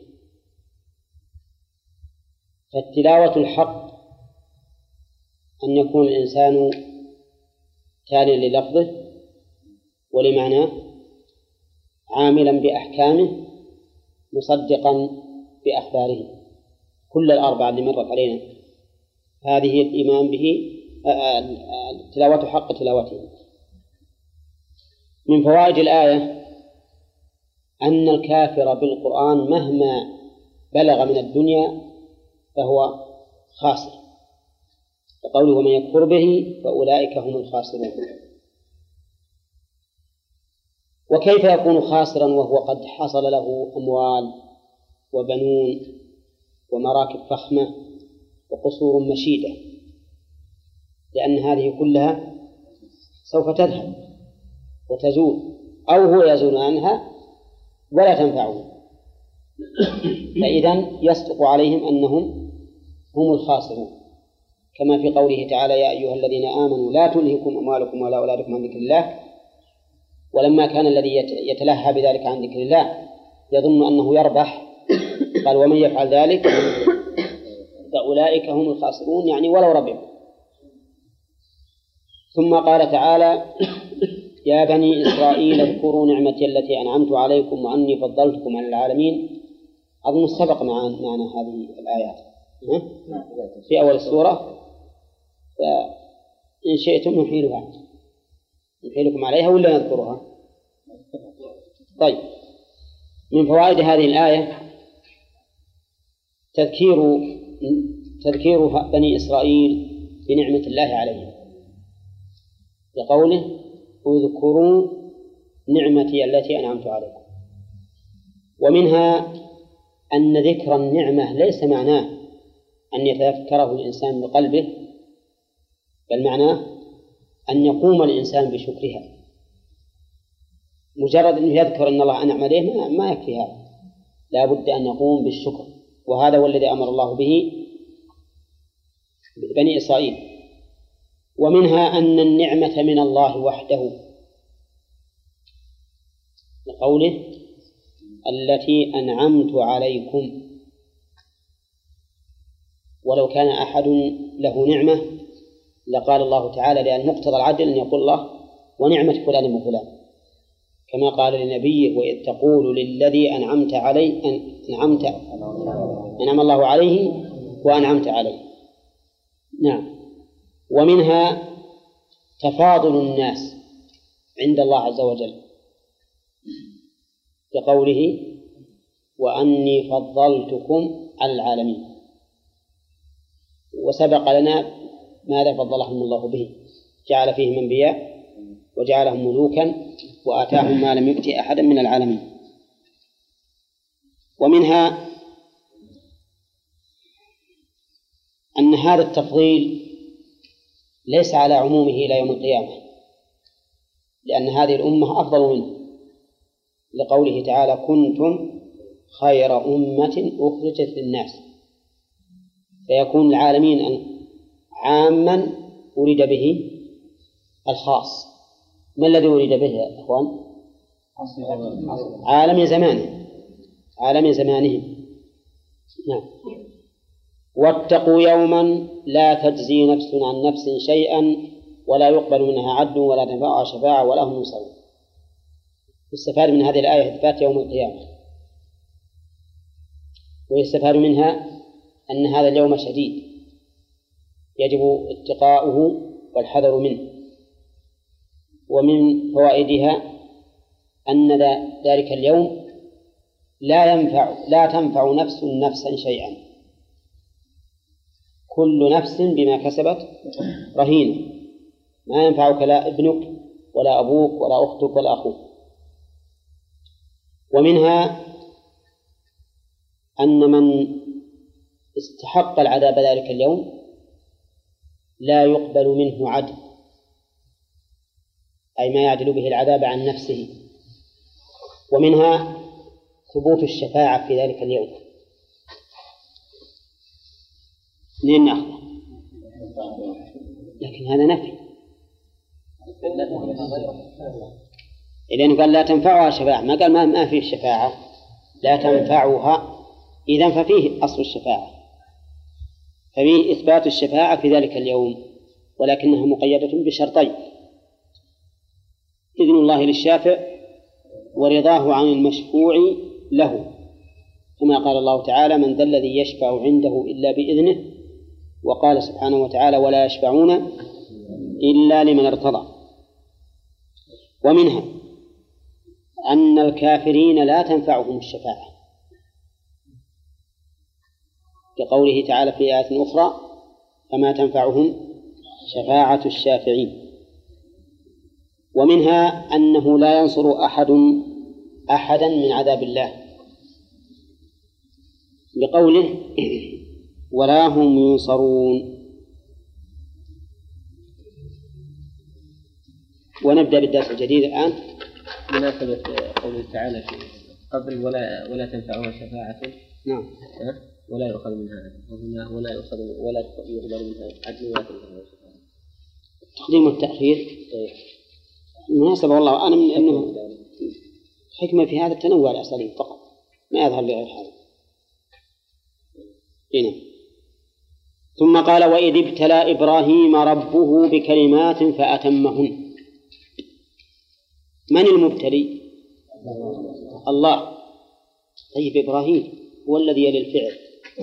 فالتلاوة الحق أن يكون الإنسان تاليا للفظه ولمعناه عاملا بأحكامه مصدقا بأخباره، كل الأربعة اللي مرت علينا هذه الإيمان به تلاوة حق تلاوته. من فوائد الآية أن الكافر بالقرآن مهما بلغ من الدنيا فهو خاسر، وقوله ومن يكفر به فأولئك هم الخاسرون. وكيف يكون خاسرا وهو قد حصل له أموال وبنون ومراكب فخمة وقصور مشيدة؟ لأن هذه كلها سوف تذهب وتزول، أو هو يزول عنها ولا تنفعه. فإذن يصدق عليهم أنهم هم الخاسرون، كما في قوله تعالى يا أيها الذين آمنوا لا تلهكم أموالكم ولا أولادكم عن ذكر الله. ولما كان الذي يتلهى بذلك عن ذكر الله يظن أنه يربح قال ومن يفعل ذلك فأولئك هم الخاسرون، يعني ولو ربحوا. ثم قال تعالى يا بني إسرائيل اذكروا نعمتي التي أنعمت عليكم وأني فضلتكم على العالمين. أظن سبق معنا هذه الآيات في أول السورة، فإن شئتم نحيلكم عليها ولا نذكرها. طيب، من فوائد هذه الآية تذكير بني إسرائيل بنعمة الله عليهم، بقوله اذكروا نعمتي التي أنعمت عليكم. ومنها أن ذكر النعمة ليس معناه أن يتذكره الإنسان بقلبه، بل معناه أن يقوم الإنسان بشكرها. مجرد أنه يذكر أن الله أنعم عليه ما يكفي هذا، لا بد أن يقوم بالشكر، وهذا هو الذي أمر الله به بني إسرائيل. ومنها أن النعمة من الله وحده، لقوله التي أنعمت عليكم. ولو كان أحد له نعمة لقال الله تعالى، لأن مقتضى العدل أن يقول الله ونعمة فلان وفلان، كما قال لنبيه وإذ تقول للذي أنعمت عليه أنعم الله عليه وأنعمت عليه. نعم. ومنها تفاضل الناس عند الله عز وجل بقوله وأني فضلتكم على العالمين. وسبق لنا ماذا فضلهم الله به، جعل فيهم أنبياء وجعلهم ملوكا وآتاهم ما لم يؤت أحدا من العالمين. ومنها أن هذا التفضيل ليس على عمومه إلى يوم القيامة، لأن هذه الأمة أفضل منه، لقوله تعالى كنتم خير أمة أخرجت للناس، فيكون العالمين عاما أريد به الخاص. ما الذي أريد به يا أخوان؟ عالم زمانهم. نعم. واتقوا يوما لا تجزي نفس عن نفس شيئا ولا يقبل منها عدل ولا تنفعها شفاعة ولا هم ينصرون. يستفاد من هذه الآية إثبات يوم القيامة، ويستفاد منها أن هذا اليوم شديد يجب اتقاؤه والحذر منه. ومن فوائدها أن ذلك اليوم لا تنفع نفس نفسا شيئا، كل نفس بما كسبت رهينة، ما ينفعك لا ابنك ولا أبوك ولا أختك ولا أخوك. ومنها أن من استحق العذاب ذلك اليوم لا يقبل منه عدل، أي ما يعدل به العذاب عن نفسه. ومنها ثبوت الشفاعة في ذلك اليوم. منين نأخذ؟ لكن هذا نفي، إذن قال لا تنفعها شفاعة، ما قال ما فيه الشفاعة، لا تنفعها، إذن ففيه أصل الشفاعة، ففيه إثبات الشفاعة في ذلك اليوم، ولكنها مقيدة بشرطين: إذن الله للشافع ورضاه عن المشفوع له، كما قال الله تعالى من ذا الذي يشفع عنده إلا بإذنه، وقال سبحانه وتعالى ولا يشفعون إلا لمن ارتضى. ومنها أن الكافرين لا تنفعهم الشفاعة، كقوله تعالى في آية أخرى فما تنفعهم شفاعة الشافعين. ومنها أنه لا ينصر أحدا من عذاب الله، بقوله ولا هم ينصرون. ونبدأ بالدرس الجديد الآن. مناسبة قوله تعالى في قبل ولا تنفعها شفاعة. نعم. ولا يؤخذ منها عدل، ولا يؤخذ ولا يقبل منها عدل ولا تنفعها شفاعة. التقديم والتأخير مناسبة، والله أنا من أنه حكمة في هذا التنوع الأساليب فقط، ما يظهر لغير هذا. هنا ثم قال وإذ ابتلى إبراهيم ربه بكلمات فأتمهن. من المبتلي؟ الله. طيب إبراهيم هو الذي يلي الفعل،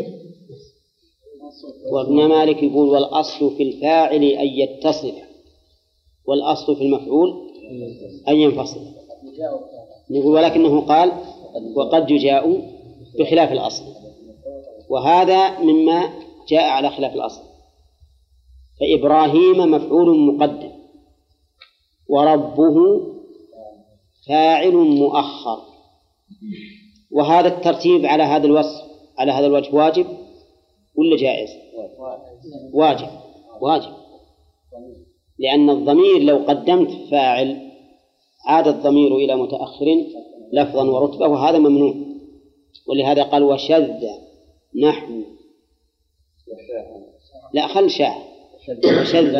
وابن مالك يقول والأصل في الفاعل أن يتصل، والأصل في المفعول أن ينفصل. يقول ولكنه قال وقد يجاء بخلاف الأصل، وهذا مما جاء على خلاف الأصل. فإبراهيم مفعول مقدم، وربه فاعل مؤخر، وهذا الترتيب على هذا الوجه واجب ولا جائز؟ واجب، لأن الضمير لو قدمت فاعل عاد الضمير إلى متأخر لفظا ورتبة، وهذا ممنوع. ولهذا قال وشذ نحو لا خل شاع وشذ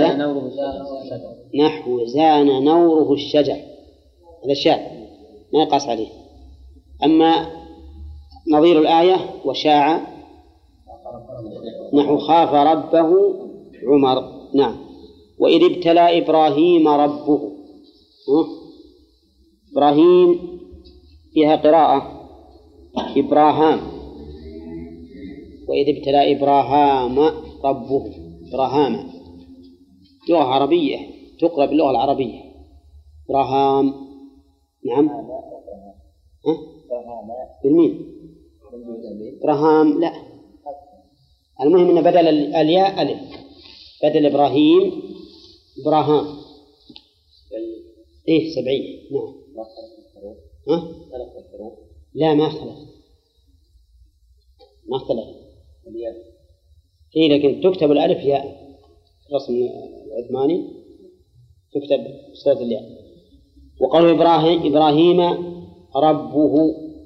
نحو زان نوره الشجر، هذا شاذ ما يقاس عليه. أما نظير الآية وشاع نحو خاف ربه عمر. نعم. وإذ ابتلى إبراهيم ربه، إبراهيم فيها قراءة إبراهام، وإذ ابتلى إبراهام ربه، إبراهام لغة عربية تقرأ باللغة العربية إبراهام. نعم. بالمين؟ إبراهام لا، المهم أن بدل الياء ألف، بدل إبراهيم إبراهام. إيه 70. نعم. لا ما اختلف إيه، لكن تكتب الألف ياء رسم العثماني تكتب صوت الياء. وقالوا إبراهيم ربه،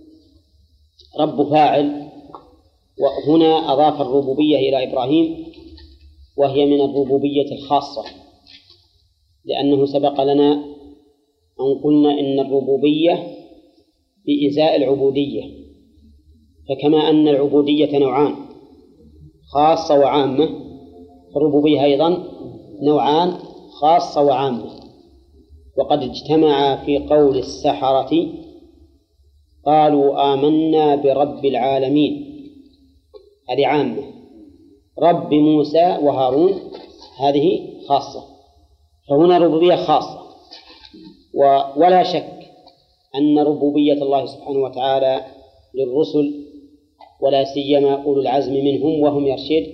رب فاعل، وهنا أضاف الربوبية إلى إبراهيم، وهي من الربوبية الخاصة، لأنه سبق لنا أن قلنا إن الربوبية بإزاء العبودية، فكما أن العبودية نوعان خاصة وعامة، فالربوبية أيضا نوعان خاصة وعامة. وقد اجتمع في قول السحرة قالوا آمنا برب العالمين، هذه عامة. رب موسى وهارون هذه خاصة، فهنا ربوبية خاصة. ولا شك أن ربوبية الله سبحانه وتعالى للرسل، ولا سيما أولو العزم منهم وهم يرشد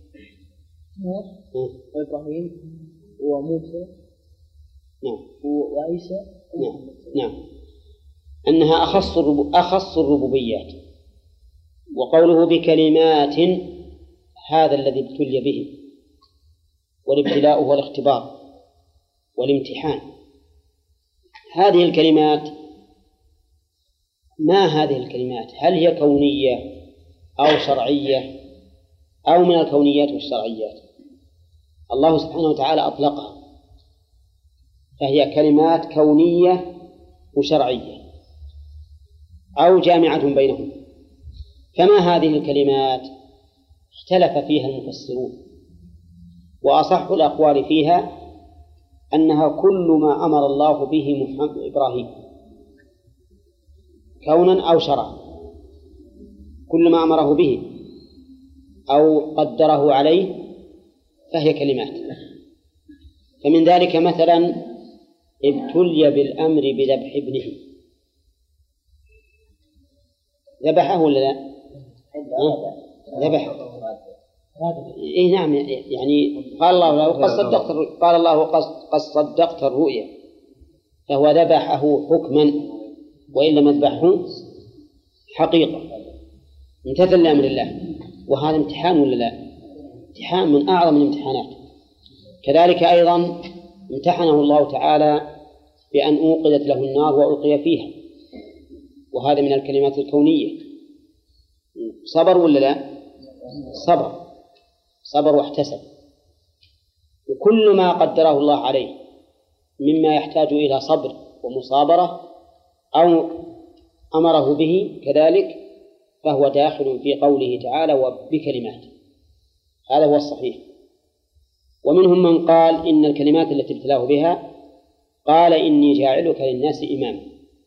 وإبراهيم وموسى وعيسى. نعم. أنها أخص الربوبيات. وقوله بكلمات هذا الذي ابتلي به، والابتلاء هو الاختبار والامتحان. هذه الكلمات، ما هذه الكلمات؟ هل هي كونية أو شرعية أو من الكونيات والشرعيات؟ الله سبحانه وتعالى أطلقها، فهي كلمات كونية وشرعية أو جامعة بينهم. فما هذه الكلمات؟ اختلف فيها المفسرون، وأصح الأقوال فيها أنها كل ما أمر الله به إبراهيم كونا أو شرعا، كل ما أمره به أو قدره عليه فهي كلمات. فمن ذلك مثلا ابتلي بالأمر بذبح ابنه، ذبحه ولا لا؟ ذبحه. إيه نعم، يعني قال الله له قد صدقت الرؤيا، فهو ذبحه حكما وإن لم يذبحه حقيقة، امتثل لأمر الله. وهذا امتحان ولا لا؟ امتحان من أعظم الامتحانات. كذلك أيضا امتحنه الله تعالى بأن أوقدت له النار وألقي فيها، وهذا من الكلمات الكونية. صبر ولا لا؟ صبر واحتسب. وكل ما قدره الله عليه مما يحتاج إلى صبر ومصابرة أو أمره به كذلك فهو داخل في قوله تعالى وبكلمات. هذا هو الصحيح. ومنهم من قال إن الكلمات التي ابتلاه بها قال إني جاعلك للناس إماما،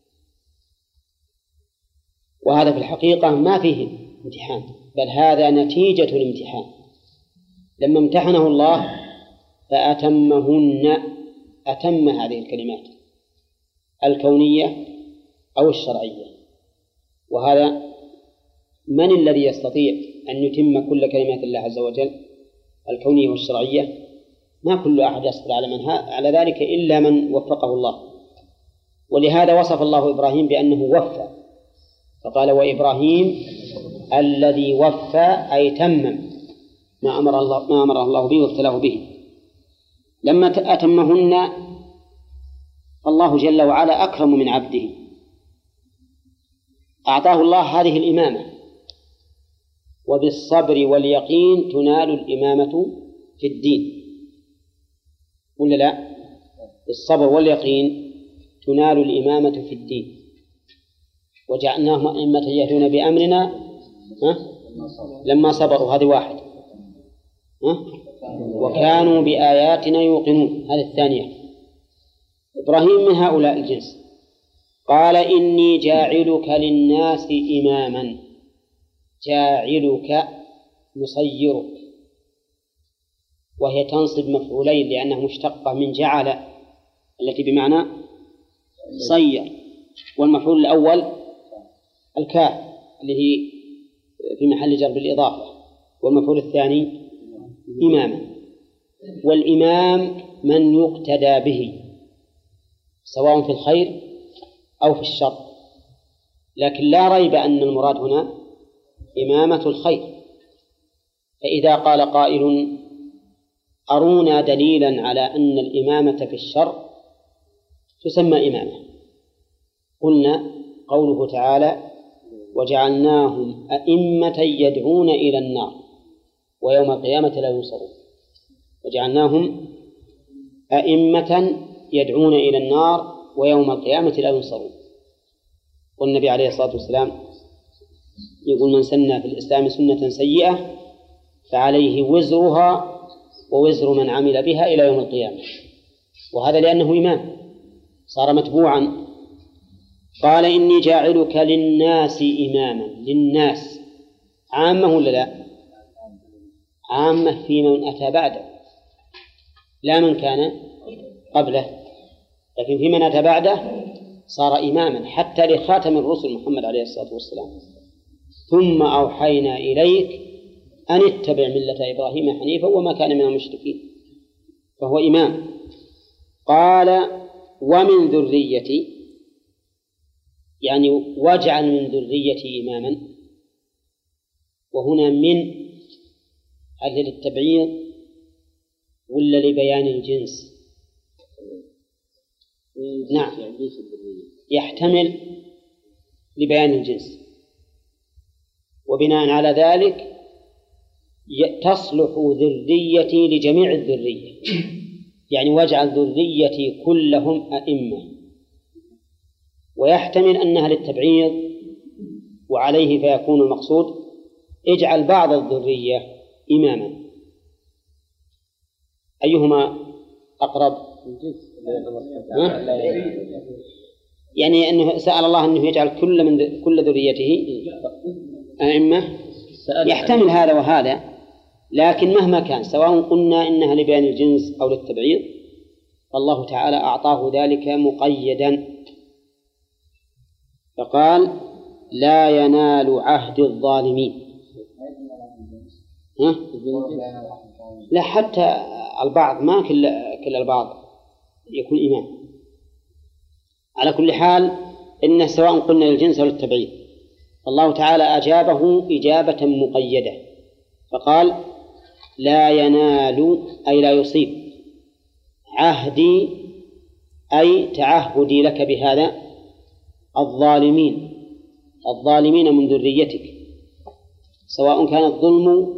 وهذا في الحقيقة ما فيه امتحان، بل هذا نتيجة الامتحان. لما امتحنه الله فأتمهن، أتم هذه الكلمات الكونية أو الشرعية. وهذا من الذي يستطيع أن يتم كل كلمات الله عز وجل الكونية والشرعية؟ ما كل أحد يصبر على ذلك إلا من وفقه الله. ولهذا وصف الله إبراهيم بأنه وفى، فقال وإبراهيم الذي وفى أي تمم ما أمر الله به وابتلاه به. لما أتمهن الله جل وعلا أكرم من عبده، أعطاه الله هذه الإمامة، وبالصبر واليقين تنال الإمامة في الدين، ولا لا؟ بالصبر واليقين تنال الإمامة في الدين. وجعلناهم أئمة يهدون بأمرنا لما صبروا، هذه واحد، وكانوا بآياتنا يوقنون، هذه الثانية. إبراهيم من هؤلاء الجنس. قال إني جاعلك للناس إماما، جاعلك مصيرك، وهي تنصب مفعولين لأنها مشتقة من جعل التي بمعنى صير، والمفعول الأول الكاف اللي هي في محل جر بالإضافة، والمفعول الثاني إماما. والإمام من يقتدى به سواء في الخير أو في الشر، لكن لا ريب أن المراد هنا إمامة الخير. فإذا قال قائل أرونا دليلا على أن الإمامة في الشر تسمى إمامة، قلنا قوله تعالى وجعلناهم أئمة يدعون إلى النار ويوم القيامة لا ينصرون. وجعلناهم أئمة يدعون إلى النار ويوم القيامة لا ينصرون. والنبي عليه الصلاة والسلام يقول من سن في الإسلام سنة سيئة فعليه وزرها ووزر من عمل بها إلى يوم القيامة، وهذا لأنه إمام صار متبوعا. قال إني جاعلك للناس إماما، للناس عامة ولا لا؟ عامة في من أتى بعده، لا من كان قبله، لكن في من أتى بعده صار إماما حتى لخاتم الرسل محمد عليه الصلاة والسلام. ثم أوحينا إليك أن اتبع ملة إبراهيم حنيفا وما كان من المشركين، فهو إمام. قال ومن ذريتي، يعني واجعل من ذريتي إماما، وهنا من هل للتبعيض ولا لبيان الجنس؟ نعم، يحتمل لبيان الجنس، وبناء على ذلك تصلح ذريتي لجميع الذرية، يعني واجعل ذريتي كلهم أئمة. ويحتمل أنها للتبعيض، وعليه فيكون المقصود اجعل بعض الذرية إماما. أيهما أقرب؟ يعني أنه سأل الله أنه يجعل كل ذريته أئمة، يحتمل هذا وهذا، لكن مهما كان سواء قلنا إنها لبيان الجنس أو للتبعيض فالله تعالى أعطاه ذلك مقيدا، فقال لا ينال عهد الظالمين. لا، حتى البعض، ما كل البعض يكون إمام. على كل حال إن سواء قلنا للجنس أو للتبعيض الله تعالى أجابه إجابة مقيدة، فقال لا ينال أي لا يصيب، عهدي أي تعهدي لك بهذا الظالمين من ذريتك، سواء كان الظلم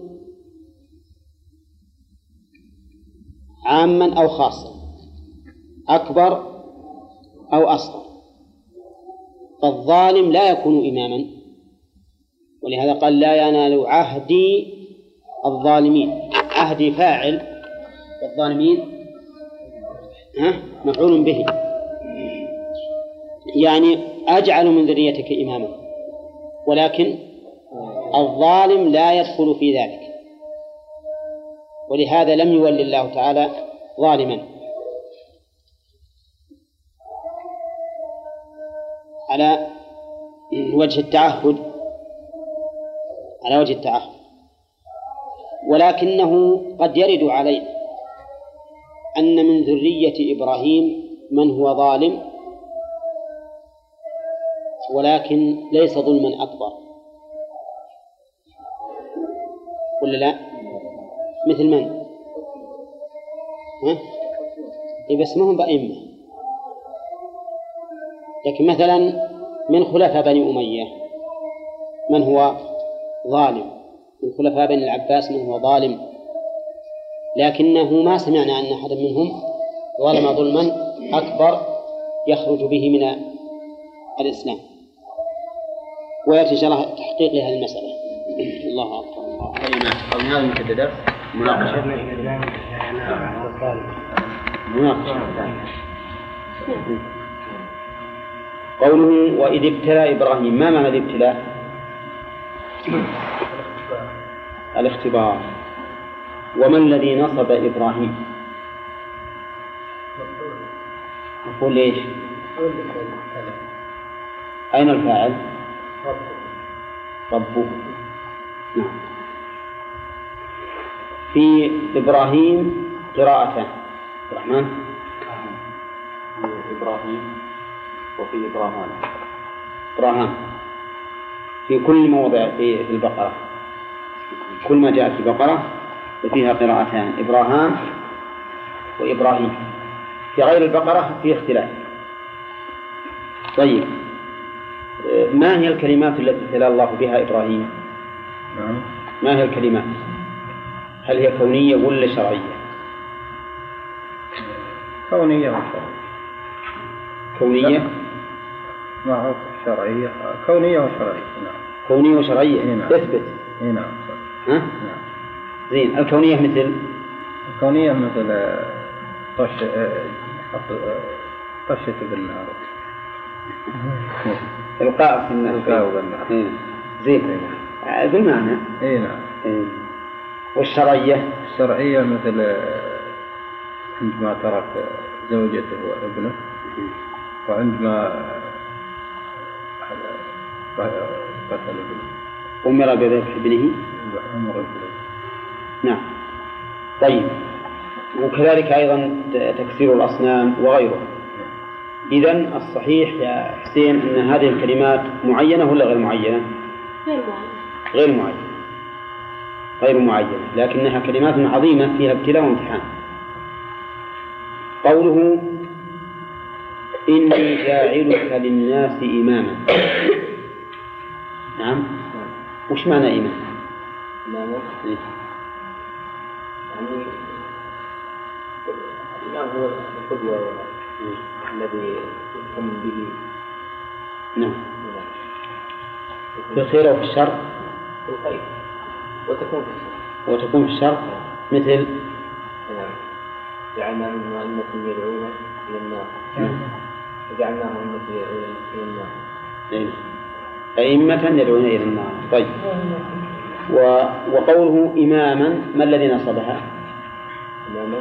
عاما أو خاصا، أكبر أو أصغر، فالظالم لا يكون إماما، ولهذا قال لا ينال عهدي الظالمين. عهدي فاعل، والظالمين مفعول به، يعني أجعل من ذريتك إماما، ولكن الظالم لا يدخل في ذلك، ولهذا لم يولي الله تعالى ظالما. على وجه التعهد، ولكنه قد يرد علينا أن من ذرية إبراهيم من هو ظالم، ولكن ليس ظلما أكبر، ولا لا؟ مثل من؟ ها؟ إيه بس ما هم بأئمة. لكن مثلا من خلفاء بني أمية من هو ظالم، من خلفاء بني العباس من هو ظالم، لكنه ما سمعنا أن أحدا منهم ظلم ظلما أكبر يخرج به من الإسلام. ويأتي إن شاء الله تحقيق لهذه المسألة. الله أكبر. قبل هذا المحددات مناقشة. قوله وإذ ابتلى إبراهيم، ما معنى الابتلاء؟ الاختبار. وما الذي نصب إبراهيم؟ نقول ليش؟ أين الفاعل؟ ربه. نعم. في إبراهيم قراءتان. الرحمن إبراهيم وفي إبراهام. إبراهام في كل موضع في البقرة، كل ما جاء في البقرة فيها قراءتان، إبراهام وإبراهيم. في غير البقرة في اختلاف. طيب، ما هي الكلمات التي ابتلى الله بها إبراهيم؟ نعم. ما هي الكلمات؟ هل هي كونية ولا شرعية؟ كونية وشرعية. كونية؟ معروف شرعية. كونية وشرعية. نعم. كونية وشرعية. نعم. اثبت. نعم. ها؟ نعم. زين. الكونية مثل؟ الكونية مثل طشة بالنار. القاء في النار. القاء بالنار. زين. بالمعنى. اي نعم. والشرعية؟ الشرعية مثل عندما ترك زوجته وابنه، وعندما قتل ابنه. أمر بذبح ابنه. أمر ابنه. نعم. طيب، وكذلك أيضا تكسير الأصنام وغيره. إذن الصحيح يا حسين أن هذه الكلمات معينة ولا غير معينة؟ غير معينة. غير معينة، لكنها كلمات عظيمة فيها ابتلاء وامتحان. قوله إني جاعلك للناس إماما. نعم. وش معنى إمام؟ إمام يعني الإمام هو القدوة الذي يقوم به. نعم. في الخير وفي الشر. في الخير وتكون في الشر. وتكون في الشر مثل. جعلنا من أئمة يدعون إلى النار. وجعلناهم أئمة يدعون إلى النار. أئمة يدعون إلى النار. طيب. وقوله إماما، ما الذي نصبها؟ إماما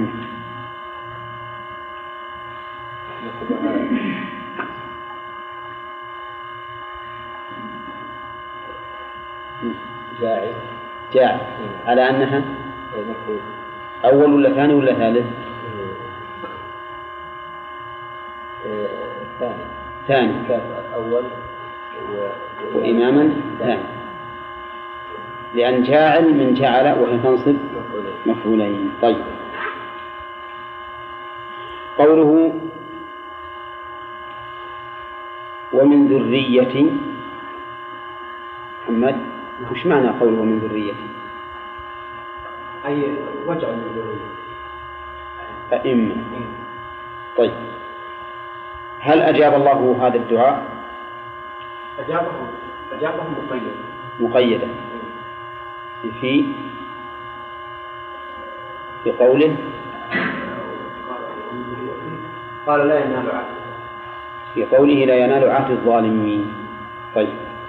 جاعل على أنها أول ولا ثاني ولا ثالث؟ ثاني. أول وإماما ثاني، لأن جاعل من جعل وهي تنصب مفعولين. طيب. قوله ومن ذرية محمد، وش معنى قوله من ذرية؟ أي وجع من ذرية أئمة. طيب، هل أجاب الله هذا الدعاء؟ أجابه مقيدة في قوله قال لا ينال عهد. في قوله لا ينال عهد الظالمين. طيب،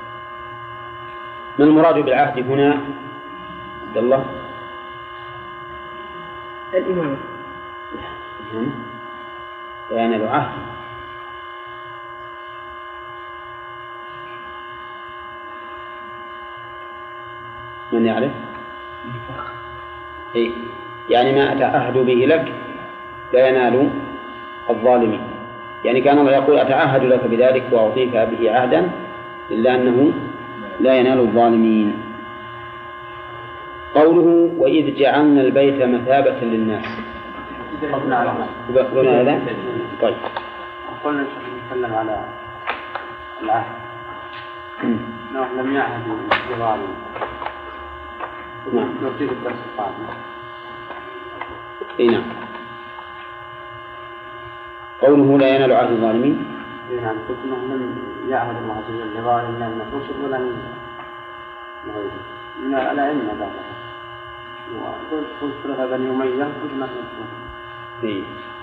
ما المراد بالعهد هنا عبد الله؟ الإمامة. لا ينال عهد. من يعرف؟ إيه؟ يعني ما أتعهد به لك لا ينال الظالمين، يعني كان الله يقول أتعهد لك بذلك وأعطيك به عهدا، إلا أنه لا ينال الظالمين. قوله وإذ جعلنا البيت مثابة للناس قلنا على هذا. طيب قلنا نتكلم على العهد نوح لم يعهد بالجوار نرتيب الدرس القادم. نعم. قوله لا ينال عهد الظالمين. نعم قلت انه لم يعهد الله عز وجل لظالم لا من الرسل ولا من الأئمة بعدها. وقلت ثلاثة بني أمية قلت ما إيه.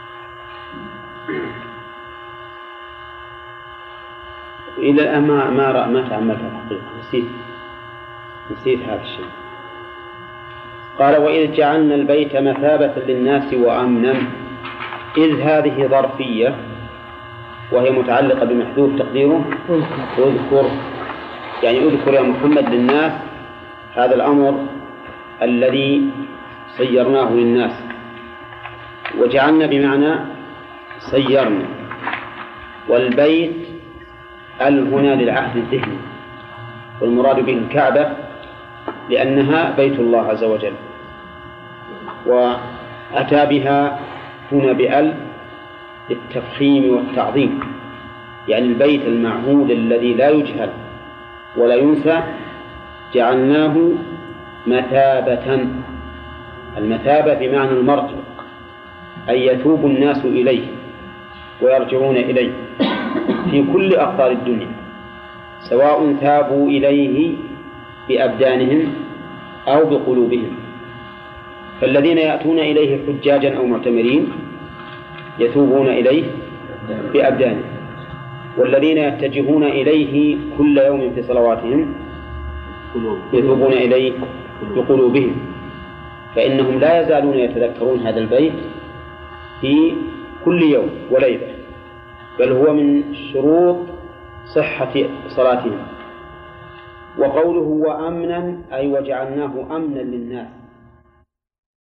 إلى الآن ما تأملتها الحقيقة، نسيت هذا الشيء. قال وإذ جعلنا البيت مثابة للناس وأمنا، إذ هذه ظرفية وهي متعلقة بمحذوف تقديره اذكر، يعني اذكر يا محمد للناس هذا الأمر الذي صيرناه للناس. وجعلنا بمعنى صيرنا، والبيت هنا للعهد الذهني، والمراد به الكعبة لأنها بيت الله عز وجل، وأتى بها هنا بأل للتفخيم والتعظيم، يعني البيت المعهود الذي لا يجهل ولا ينسى جعلناه مثابة. المثابة بمعنى المرجع، أي يتوب الناس إليه ويرجعون إليه في كل أقطار الدنيا، سواء تابوا إليه بأبدانهم أو بقلوبهم. فالذين يأتون إليه حجاجا أو معتمرين يتوبون إليه بأبدانهم، والذين يتجهون إليه كل يوم في صلواتهم يتوبون إليه بقلوبهم، فإنهم لا يزالون يتذكرون هذا البيت في كل يوم وليلة، بل هو من شروط صحة صلاتهم. وقوله وأمنا أي وجعلناه أمنا للناس،